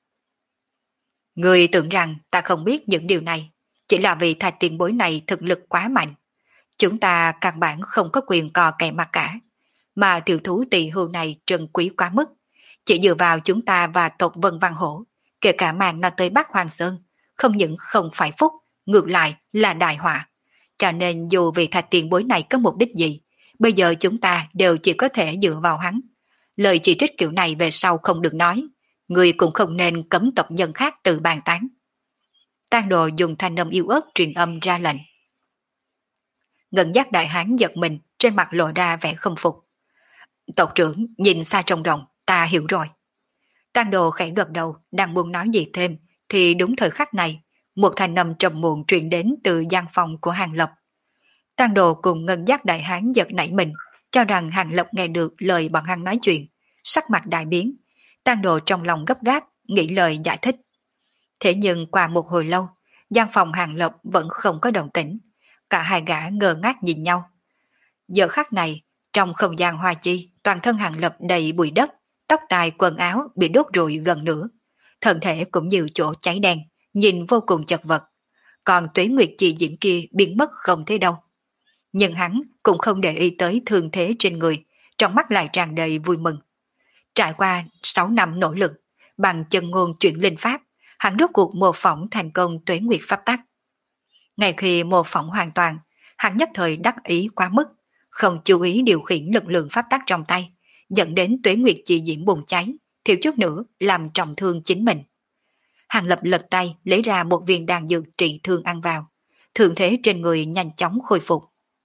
Người tưởng rằng ta không biết những điều này, chỉ là vì thạch tiền bối này thực lực quá mạnh. Chúng ta căn bản không có quyền cò kè mặt cả, mà tiểu thú tỳ hưu này trân quý quá mức. Chỉ dựa vào chúng ta và tộc Vân Văn Hổ, kể cả mang nó tới Bắc Hoàng Sơn, không những không phải phúc, ngược lại là đại họa. Cho nên dù vì thạch tiền bối này có mục đích gì, bây giờ chúng ta đều chỉ có thể dựa vào hắn. Lời chỉ trích kiểu này về sau không được nói, người cũng không nên cấm tộc nhân khác tự bàn tán. Tang Đồ dùng thanh âm yếu ớt truyền âm ra lệnh. Ngân Giác đại hán giật mình, trên mặt lộ ra vẻ không phục. Tộc trưởng nhìn xa trông rộng, ta hiểu rồi. Tang Đồ khẽ gật đầu, đang muốn nói gì thêm, thì đúng thời khắc này, một thanh âm trầm muộn truyền đến từ gian phòng của Hàng Lập. Tang Đồ cùng Ngân Giác đại hán giật nảy mình, cho rằng Hàng Lập nghe được lời bọn hắn nói chuyện, sắc mặt đại biến. Tang Đồ trong lòng gấp gáp, nghĩ lời giải thích. Thế nhưng qua một hồi lâu, gian phòng Hàng Lập vẫn không có động tĩnh. Cả hai gã ngơ ngác nhìn nhau. Giờ khắc này, trong không gian hoa chi, toàn thân Hàng Lập đầy bụi đất, tóc tai quần áo bị đốt rụi gần nửa. Thân thể cũng như chỗ cháy đen, nhìn vô cùng chật vật. Còn Tuế Nguyệt Chi Diễm kia biến mất không thấy đâu. Nhưng hắn cũng không để ý tới thương thế trên người, trong mắt lại tràn đầy vui mừng. Trải qua 6 năm nỗ lực, bằng chân ngôn chuyển linh pháp, hắn rốt cuộc mô phỏng thành công Tuế Nguyệt pháp tắc. Ngay khi mô phỏng hoàn toàn, hắn nhất thời đắc ý quá mức, không chú ý điều khiển lực lượng pháp tắc trong tay, dẫn đến Tuế Nguyệt Chi Diễm bùng cháy, thiếu chút nữa làm trọng thương chính mình. Hàng Lập lật tay lấy ra một viên đan dược trị thương ăn vào, thương thế trên người nhanh chóng khôi phục.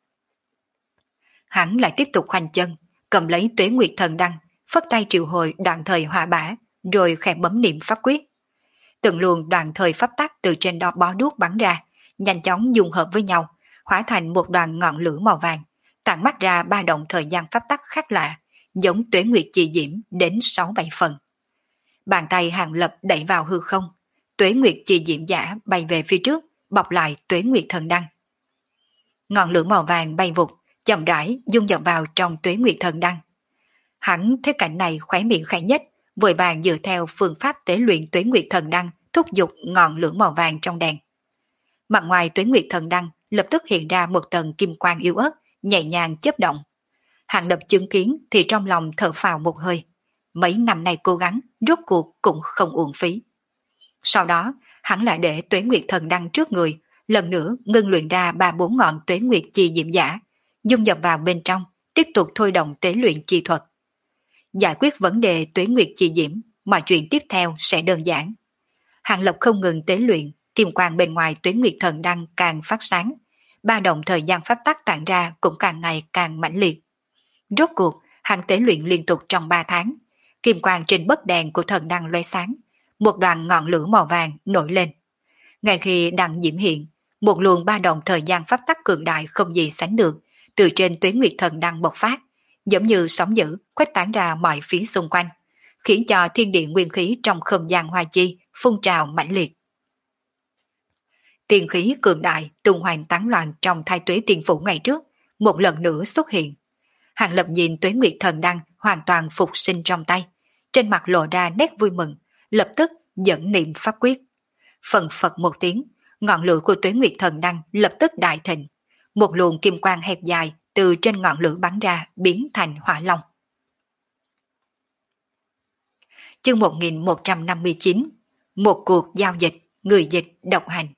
Hắn lại tiếp tục khoanh chân, cầm lấy Tuế Nguyệt thần đăng, phất tay triệu hồi đoạn thời hỏa bả, rồi khẽ bấm niệm pháp quyết. Từng luồng đoạn thời pháp tắc từ trên đó bó đuốc bắn ra, nhanh chóng dung hợp với nhau, hóa thành một đoàn ngọn lửa màu vàng, tản mắt ra ba động thời gian pháp tắc khác lạ, giống Tuế Nguyệt Chi Diễm đến 6-7 phần. Bàn tay Hàng Lập đẩy vào hư không, Tuế Nguyệt Chi Diễm giả bay về phía trước, bọc lại Tuế Nguyệt thần đăng. Ngọn lửa màu vàng bay vụt, chậm rãi dung nhập vào trong Tuế Nguyệt thần đăng. Hắn thấy cảnh này khóe miệng khẽ nhếch, vội vàng dựa theo phương pháp tế luyện Tuế Nguyệt thần đăng, thúc giục ngọn lửa màu vàng trong đèn. Mặt ngoài Tuế Nguyệt thần đăng lập tức hiện ra một tầng kim quang yếu ớt, nhẹ nhàng chớp động. Hàng Lập chứng kiến thì trong lòng thở phào một hơi. Mấy năm nay cố gắng, rốt cuộc cũng không uổng phí. Sau đó, hắn lại để Tuế Nguyệt thần đăng trước người, lần nữa ngưng luyện ra 3-4 ngọn Tuế Nguyệt chi diễm giả, dung nhập vào bên trong, tiếp tục thôi động tế luyện chi thuật. Giải quyết vấn đề Tuế Nguyệt chi diễm, mọi chuyện tiếp theo sẽ đơn giản. Hàng Lập không ngừng tế luyện, kim quang bên ngoài Tuế Nguyệt thần đăng càng phát sáng, ba động thời gian pháp tắc tản ra cũng càng ngày càng mãnh liệt. Rốt cuộc, hắn tế luyện liên tục trong 3 tháng, kim quang trên bất đèn của thần đăng lóe sáng, một đoàn ngọn lửa màu vàng nổi lên. Ngay khi đăng diễm hiện, một luồng ba động thời gian pháp tắc cường đại không gì sánh được, từ trên Tuế Nguyệt thần đăng bộc phát, giống như sóng dữ khuếch tán ra mọi phía xung quanh, khiến cho thiên địa nguyên khí trong không gian hoa chi phun trào mãnh liệt. Tiên khí cường đại tung hoành tán loạn trong thai Tuế Tiên phủ ngày trước, một lần nữa xuất hiện. Hàng Lập nhìn Tuế Nguyệt thần đăng hoàn toàn phục sinh trong tay, trên mặt lộ ra nét vui mừng, lập tức dẫn niệm pháp quyết. Phần phật một tiếng, ngọn lửa của Tuế Nguyệt thần đăng lập tức đại thịnh, một luồng kim quang hẹp dài từ trên ngọn lửa bắn ra biến thành hỏa long. Chương 1159, một cuộc giao dịch, người dịch độc hành.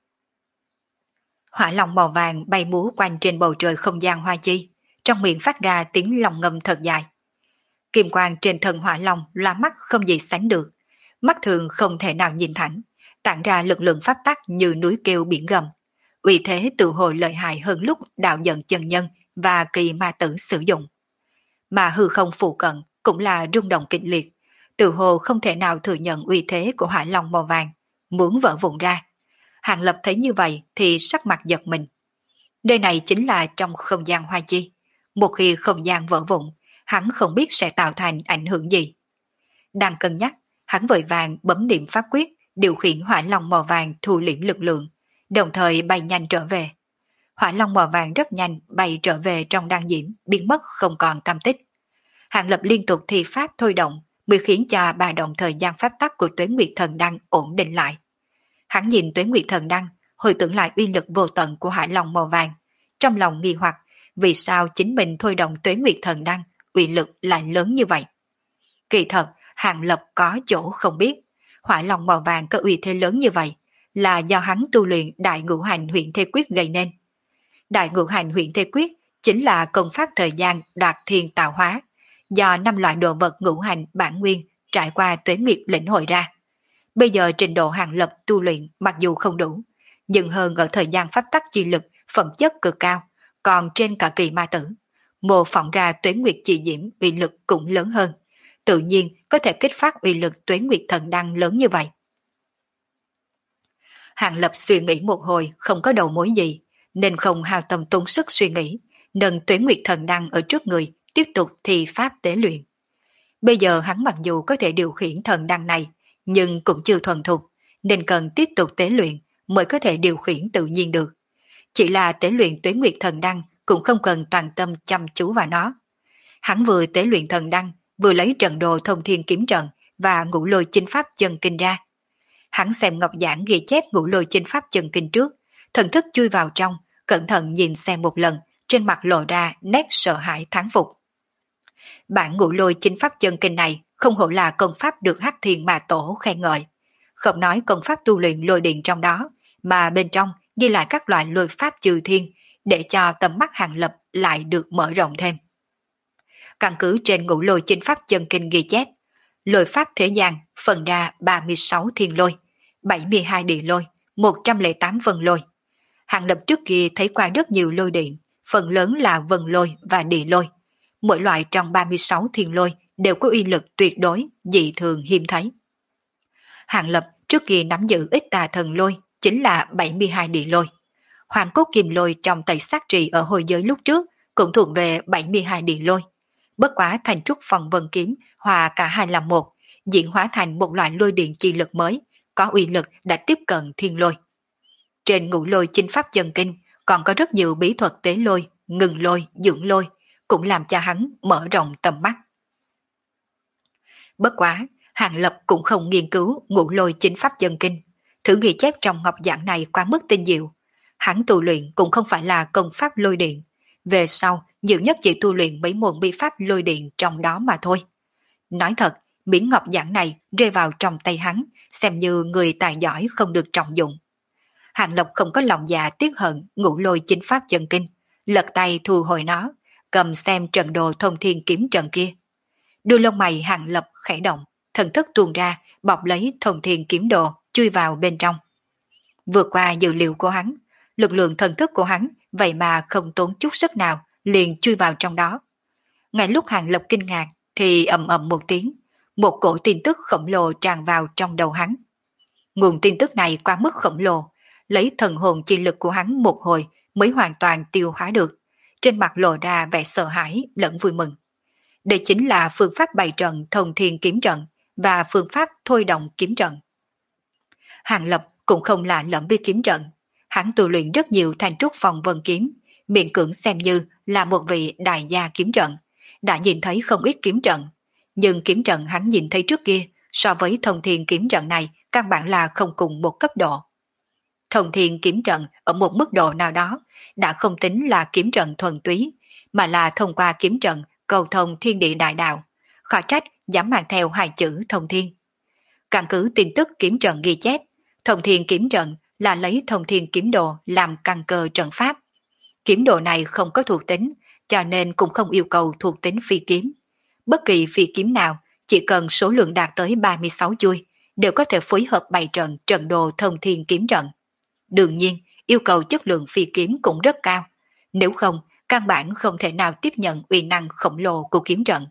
Hỏa long màu vàng bay múa quanh trên bầu trời không gian hoa chi, trong miệng phát ra tiếng lòng ngâm thật dài. Kim quang trên thân hỏa long lóa mắt không gì sánh được, mắt thường không thể nào nhìn thẳng, tản ra lực lượng pháp tắc như núi kêu biển gầm. Uy thế tự hồi lợi hại hơn lúc đạo dẫn chân nhân và kỳ ma tử sử dụng. Mà hư không phụ cận cũng là rung động kịch liệt, tự hồ không thể nào thừa nhận uy thế của hỏa long màu vàng, muốn vỡ vụn ra. Hàng Lập thấy như vậy thì sắc mặt giật mình. Nơi này chính là trong không gian hoa chi. Một khi không gian vỡ vụn, hắn không biết sẽ tạo thành ảnh hưởng gì. Đang cân nhắc, hắn vội vàng bấm niệm pháp quyết, điều khiển hỏa long màu vàng thu liễm lực lượng, đồng thời bay nhanh trở về. Hỏa long màu vàng rất nhanh bay trở về trong đan diễm, biến mất không còn tăm tích. Hàng Lập liên tục thi pháp thôi động, mới khiến cho ba động thời gian pháp tắc của Tuế Nguyệt thần đăng ổn định lại. Hắn nhìn Tuế Nguyệt thần đăng, hồi tưởng lại uy lực vô tận của hỏa long màu vàng, trong lòng nghi hoặc vì sao chính mình thôi động Tuế Nguyệt thần đăng, uy lực lại lớn như vậy. Kỳ thật, Hàng Lập có chỗ không biết, hỏa long màu vàng có uy thế lớn như vậy là do hắn tu luyện Đại Ngũ Hành Huyễn Thế Quyết gây nên. Đại Ngũ Hành Huyễn Thế Quyết chính là công pháp thời gian đoạt thiên tạo hóa, do 5 loại đồ vật ngũ hành bản nguyên trải qua tuế nguyệt lĩnh hội ra. Bây giờ trình độ Hàng Lập tu luyện mặc dù không đủ, nhưng hơn ở thời gian pháp tắc chi lực, phẩm chất cực cao, còn trên cả kỳ ma tử. Mô phỏng ra tuế nguyệt chi diễm uy lực cũng lớn hơn, tự nhiên có thể kích phát uy lực tuế nguyệt thần đăng lớn như vậy. Hàng Lập suy nghĩ một hồi không có đầu mối gì, nên không hao tâm tốn sức suy nghĩ, nâng tuế nguyệt thần đăng ở trước người, tiếp tục thi pháp tế luyện. Bây giờ hắn mặc dù có thể điều khiển thần đăng này, nhưng cũng chưa thuần thục, nên cần tiếp tục tế luyện mới có thể điều khiển tự nhiên được. Chỉ là tế luyện Tuế Nguyệt Thần Đăng cũng không cần toàn tâm chăm chú vào nó. Hắn vừa tế luyện thần đăng, vừa lấy trận đồ Thông Thiên Kiếm Trận và Ngũ Lôi Chinh Pháp Chân Kinh ra. Hắn xem ngọc giảng ghi chép Ngũ Lôi Chinh Pháp Chân Kinh trước, thần thức chui vào trong, cẩn thận nhìn xem một lần, trên mặt lộ ra nét sợ hãi thán phục. Bản Ngũ Lôi Chinh Pháp Chân Kinh này không hổ là công pháp được Hắc Thiên Ma Tổ khen ngợi. Không nói công pháp tu luyện lôi điện trong đó, mà bên trong ghi lại các loại lôi pháp trừ thiên, để cho tầm mắt Hàng Lập lại được mở rộng thêm. Căn cứ trên Ngũ Lôi Chinh Pháp Chân Kinh ghi chép, lôi pháp thế gian phân ra 36 thiên lôi, 72 địa lôi, 108 vân lôi. Hàng Lập trước kia thấy qua rất nhiều lôi điện, phần lớn là vân lôi và địa lôi. Mỗi loại trong 36 thiên lôi đều có uy lực tuyệt đối, dị thường hiếm thấy. Hàng Lập trước kia nắm giữ ít tà thần lôi, chính là 72 địa lôi. Hoàng cốt kim lôi trong Tây Sát Trì ở hồi giới lúc trước cũng thuộc về 72 địa lôi. Bất quá thành trúc phong vân kiếm hòa cả hai làm một, diễn hóa thành một loại lôi điện chi lực mới, có uy lực đã tiếp cận thiên lôi. Trên Ngũ Lôi Chinh Pháp Chân Kinh còn có rất nhiều bí thuật tế lôi, ngừng lôi, dưỡng lôi, cũng làm cho hắn mở rộng tầm mắt. Bất quá, Hàng Lập cũng không nghiên cứu Ngũ Lôi Chinh Pháp Chân Kinh, thử ghi chép trong ngọc giảng này quá mức tinh diệu. Hắn tu luyện cũng không phải là công pháp lôi điện, về sau nhiều nhất chỉ tu luyện mấy môn bí pháp lôi điện trong đó mà thôi. Nói thật, miếng ngọc giảng này rơi vào trong tay hắn, xem như người tài giỏi không được trọng dụng. Hàng Lập không có lòng dạ tiếc hận Ngũ Lôi Chinh Pháp Chân Kinh, lật tay thu hồi nó, cầm xem trận đồ Thông Thiên Kiếm Trận kia. Đuôi lông mày Hàng Lập khẽ động, thần thức tuôn ra, bọc lấy Thông Thiên Kiếm Đồ, chui vào bên trong. Vượt qua dự liệu của hắn, lực lượng thần thức của hắn vậy mà không tốn chút sức nào, liền chui vào trong đó. Ngay lúc Hàng Lập kinh ngạc thì ầm ầm một tiếng, một cổ tin tức khổng lồ tràn vào trong đầu hắn. Nguồn tin tức này quá mức khổng lồ, lấy thần hồn chi lực của hắn một hồi mới hoàn toàn tiêu hóa được, trên mặt lộ ra vẻ sợ hãi lẫn vui mừng. Đây chính là phương pháp bày trận Thông Thiên Kiếm Trận và phương pháp thôi động kiếm trận. Hàng Lập cũng không lạ lẫm với kiếm trận, hắn tu luyện rất nhiều thành trúc phong vân kiếm, miễn cưỡng xem như là một vị đại gia kiếm trận, đã nhìn thấy không ít kiếm trận, nhưng kiếm trận hắn nhìn thấy trước kia so với Thông Thiên Kiếm Trận này căn bản là không cùng một cấp độ. Thông Thiên Kiếm Trận ở một mức độ nào đó đã không tính là kiếm trận thuần túy, mà là thông qua kiếm trận cầu thông thiên địa đại đạo, khó trách dám mang theo hai chữ thông thiên. Căn cứ tin tức kiếm trận ghi chép, Thông Thiên Kiếm Trận là lấy Thông Thiên Kiếm Đồ làm căn cơ trận pháp. Kiếm đồ này không có thuộc tính, cho nên cũng không yêu cầu thuộc tính phi kiếm. Bất kỳ phi kiếm nào, chỉ cần số lượng đạt tới 36 chuôi, đều có thể phối hợp bày trận trận đồ Thông Thiên Kiếm Trận. Đương nhiên, yêu cầu chất lượng phi kiếm cũng rất cao, nếu không, căn bản không thể nào tiếp nhận uy năng khổng lồ của kiếm trận.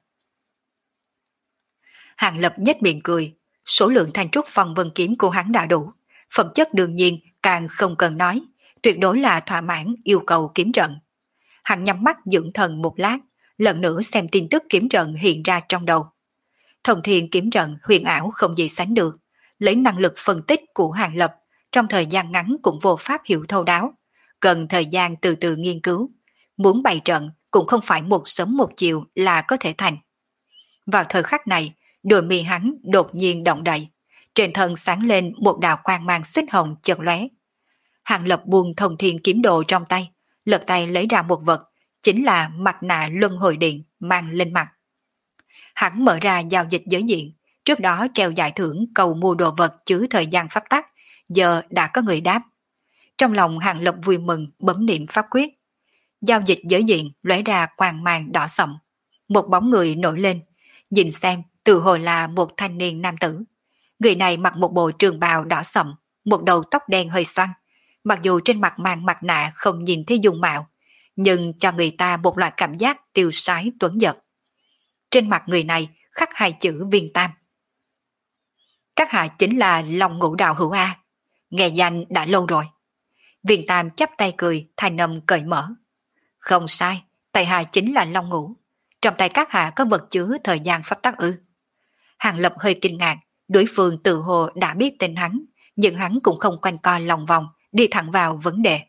Hàng Lập nhếch miệng cười, số lượng thanh trúc phong vân kiếm của hắn đã đủ, phẩm chất đương nhiên càng không cần nói, tuyệt đối là thỏa mãn yêu cầu kiếm trận. Hắn nhắm mắt dưỡng thần một lát, lần nữa xem tin tức kiếm trận hiện ra trong đầu. Thông Thiên Kiếm Trận huyền ảo không gì sánh được, lấy năng lực phân tích của Hàng Lập, trong thời gian ngắn cũng vô pháp hiểu thấu đáo, cần thời gian từ từ nghiên cứu. Muốn bày trận cũng không phải một sớm một chiều là có thể thành. Vào thời khắc này, đôi mi hắn đột nhiên động đậy, trên thân sáng lên một đạo quang mang xích hồng chợt lóe. Hàng Lập buông Thông Thiên Kiếm Đồ trong tay, lật tay lấy ra một vật, chính là mặt nạ luân hồi điện mang lên mặt. Hắn mở ra giao dịch giới diện, trước đó treo giải thưởng cầu mua đồ vật chứa thời gian pháp tắc, giờ đã có người đáp. Trong lòng Hàng Lập vui mừng bấm niệm pháp quyết. Giao dịch giới diện lóe ra quang mang đỏ sậm. Một bóng người nổi lên, nhìn xem tự hồ là một thanh niên nam tử. Người này mặc một bộ trường bào đỏ sậm, một đầu tóc đen hơi xoăn. Mặc dù trên mặt mang mặt nạ không nhìn thấy dung mạo, nhưng cho người ta một loại cảm giác tiêu sái tuấn giật. Trên mặt người này khắc hai chữ Viên Tam. Các hạ chính là Long Ngũ Đạo Hữu A, nghe danh đã lâu rồi. Viên Tam chắp tay cười, thanh âm cởi mở. Không sai, tại hạ chính là Long Ngũ. Trong tay các hạ có vật chứa thời gian pháp tắc ư? Hàng Lập hơi kinh ngạc, đối phương tự hồ đã biết tên hắn, nhưng hắn cũng không quanh co lòng vòng, đi thẳng vào vấn đề.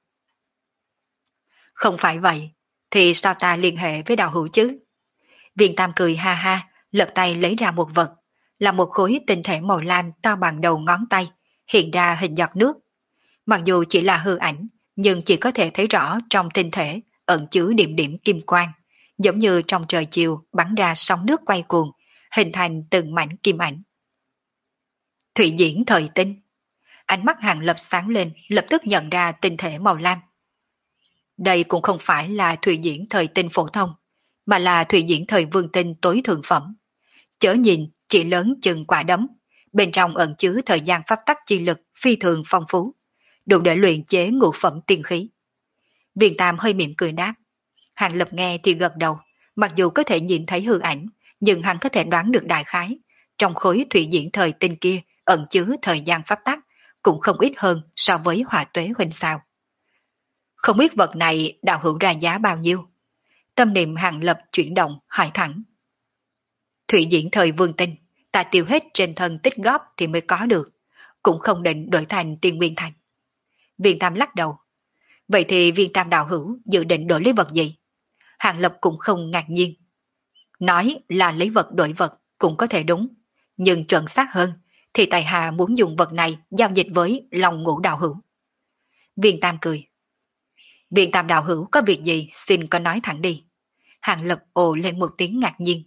Không phải vậy, thì sao ta liên hệ với đạo hữu chứ? Viên Tam cười ha ha, lật tay lấy ra một vật, là một khối tinh thể màu lam to bằng đầu ngón tay, hiện ra hình giọt nước. Mặc dù chỉ là hư ảnh, nhưng chỉ có thể thấy rõ trong tinh thể ẩn chứa điểm điểm kim quang, giống như trong trời chiều bắn ra sóng nước quay cuồng, hình thành từng mảnh kim ảnh. Thủy diễn thời tinh. Ánh mắt Hàng Lập sáng lên, lập tức nhận ra tinh thể màu lam. Đây cũng không phải là thủy diễn thời tinh phổ thông, mà là thủy diễn thời vương tinh tối thượng phẩm. Chớ nhìn chỉ lớn chừng quả đấm, bên trong ẩn chứa thời gian pháp tắc chi lực phi thường phong phú, đủ để luyện chế ngũ phẩm tiên khí. Viên Tam hơi mỉm cười đáp. Hàng Lập nghe thì gật đầu, mặc dù có thể nhìn thấy hư ảnh, nhưng hắn có thể đoán được đại khái, trong khối thủy diễn thời tinh kia ẩn chứa thời gian pháp tắc, cũng không ít hơn so với hỏa tuế huynh sao. Không biết vật này đạo hữu ra giá bao nhiêu? Tâm niệm Hàng Lập chuyển động, hỏi thẳng. Thủy diễn thời vương tinh, ta tiêu hết trên thân tích góp thì mới có được, cũng không định đổi thành tiên nguyên thành. Viên Tam lắc đầu. Vậy thì Viên Tam đạo hữu dự định đổi lấy vật gì? Hàng Lập cũng không ngạc nhiên. Nói là lấy vật đổi vật cũng có thể đúng, nhưng chuẩn xác hơn thì tại hạ muốn dùng vật này giao dịch với Long Ngũ đạo hữu. Viên Tam cười. Viên Tam đạo hữu có việc gì xin có nói thẳng đi. Hàng Lập ồ lên một tiếng ngạc nhiên.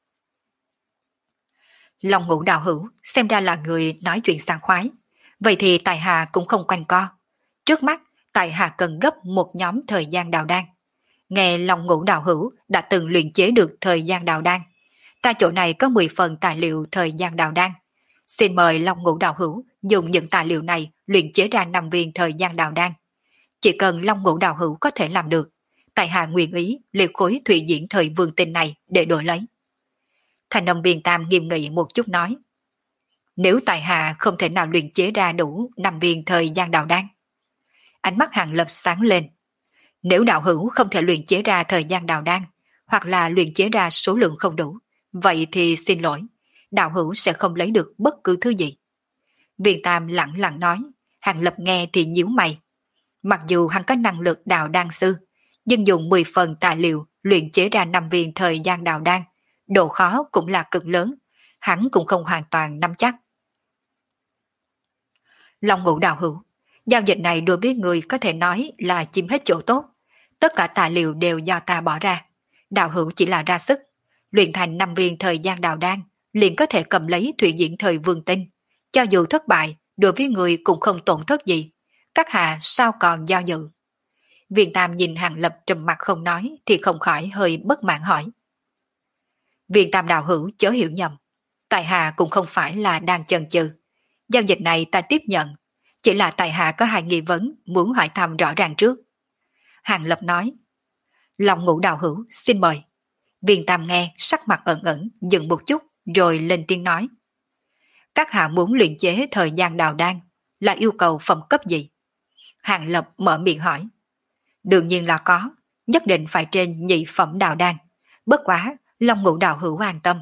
Long Ngũ đạo hữu xem ra là người nói chuyện sảng khoái, vậy thì tại hạ cũng không quanh co. Trước mắt tại hạ cần gấp một nhóm thời gian đào đan. Nghe Long Ngũ đạo hữu đã từng luyện chế được thời gian đào đan, ta chỗ này có 10 phần tài liệu thời gian đào đan. Xin mời Long Ngũ đạo hữu dùng những tài liệu này luyện chế ra 5 viên thời gian đào đan. Chỉ cần Long Ngũ đạo hữu có thể làm được, tại hạ nguyện ý liệt khối thủy diễn thời vương tinh này để đổi lấy. Thành âm Viên Tam nghiêm nghị một chút nói. Nếu tại hạ không thể nào luyện chế ra đủ 5 viên thời gian đào đan. Ánh mắt Hàng Lập sáng lên. Nếu đạo hữu không thể luyện chế ra thời gian đào đan, hoặc là luyện chế ra số lượng không đủ, vậy thì xin lỗi, đạo hữu sẽ không lấy được bất cứ thứ gì. Viên Tam lặng lặng nói, Hàng Lập nghe thì nhíu mày. Mặc dù hắn có năng lực đào đan sư, nhưng dùng 10 phần tài liệu luyện chế ra 5 viên thời gian đào đan, độ khó cũng là cực lớn, hắn cũng không hoàn toàn nắm chắc. Long Ngũ đạo hữu, giao dịch này đối với người có thể nói là chiếm hết chỗ tốt. Tất cả tài liệu đều do ta bỏ ra. Đạo hữu chỉ là ra sức. Luyện thành 5 viên thời gian đào đan, liền có thể cầm lấy thủy diễn thời vương tinh. Cho dù thất bại, đối với người cũng không tổn thất gì. Các hạ sao còn do dự? Viên Tam nhìn Hàng Lập trầm mặt không nói thì không khỏi hơi bất mãn hỏi. Viên Tam đạo hữu chớ hiểu nhầm. Tại hạ cũng không phải là đang chần chừ. Giao dịch này ta tiếp nhận. Chỉ là tại hạ có hai nghi vấn muốn hỏi thăm rõ ràng trước. Hàng Lập nói. Long Ngũ đạo hữu xin mời. Viên Tam nghe sắc mặt ẩn ẩn dừng một chút rồi lên tiếng nói. Các hạ muốn luyện chế thời gian đào đan là yêu cầu phẩm cấp gì? Hàng Lập mở miệng hỏi. Đương nhiên là có, nhất định phải trên nhị phẩm đào đan. Bất quá, Long Ngũ đạo hữu an tâm.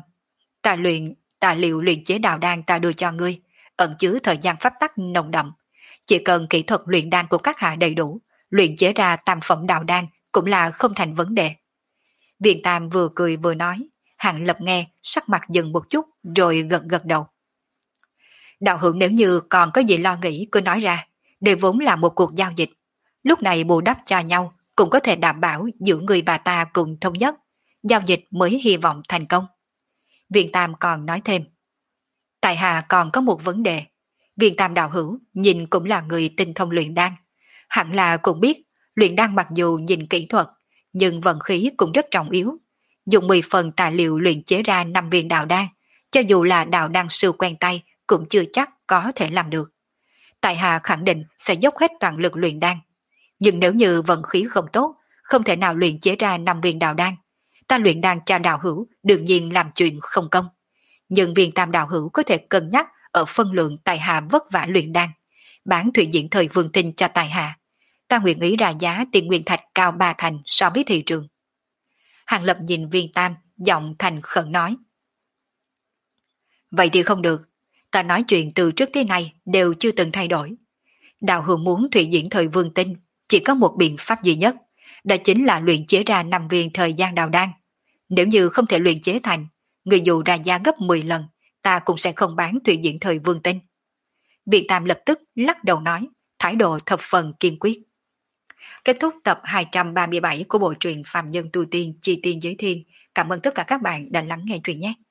Tài liệu luyện chế đào đan ta đưa cho ngươi, ẩn chứa thời gian pháp tắc nồng đậm. Chỉ cần kỹ thuật luyện đan của các hạ đầy đủ, luyện chế ra tam phẩm đào đan cũng là không thành vấn đề. Viên Tam vừa cười vừa nói, Hàng Lập nghe sắc mặt dừng một chút rồi gật gật đầu. Đạo hữu nếu như còn có gì lo nghĩ cứ nói ra, đây vốn là một cuộc giao dịch. Lúc này bù đắp cho nhau cũng có thể đảm bảo giữa người và ta cùng thống nhất, giao dịch mới hy vọng thành công. Viên Tam còn nói thêm. Tại hạ còn có một vấn đề. Viên Tam đạo hữu nhìn cũng là người tinh thông luyện đan. Hẳn là cũng biết, luyện đan mặc dù nhìn kỹ thuật, nhưng vận khí cũng rất trọng yếu. Dùng 10 phần tài liệu luyện chế ra 5 viên đào đan, cho dù là đào đan sư quen tay cũng chưa chắc có thể làm được. Tại hạ khẳng định sẽ dốc hết toàn lực luyện đan. Nhưng nếu như vận khí không tốt, không thể nào luyện chế ra 5 viên đào đan, ta luyện đan cho đạo hữu đương nhiên làm chuyện không công. Nhưng Viên Tam đạo hữu có thể cân nhắc ở phân lượng tại hạ vất vả luyện đan, bán thủy diễn thời vương tinh cho tại hạ. Ta nguyện ý ra giá tiền nguyên thạch cao 3 thành so với thị trường. Hàng Lập nhìn Viên Tam, giọng thành khẩn nói. Vậy thì không được, Ta nói chuyện từ trước tới nay đều chưa từng thay đổi. Đạo hữu muốn thủy diễn thời vương tinh, chỉ có một biện pháp duy nhất, đó chính là luyện chế ra 5 viên thời gian đào đan. Nếu như không thể luyện chế thành, người dù ra giá gấp 10 lần, ta cũng sẽ không bán thủy diễn thời vương tinh. Viện Tam lập tức lắc đầu nói, thái độ thập phần kiên quyết. Kết thúc tập 237 của bộ truyện Phạm Nhân Tu Tiên Chi Tiên Giới Thiên. Cảm ơn tất cả các bạn đã lắng nghe truyện nhé.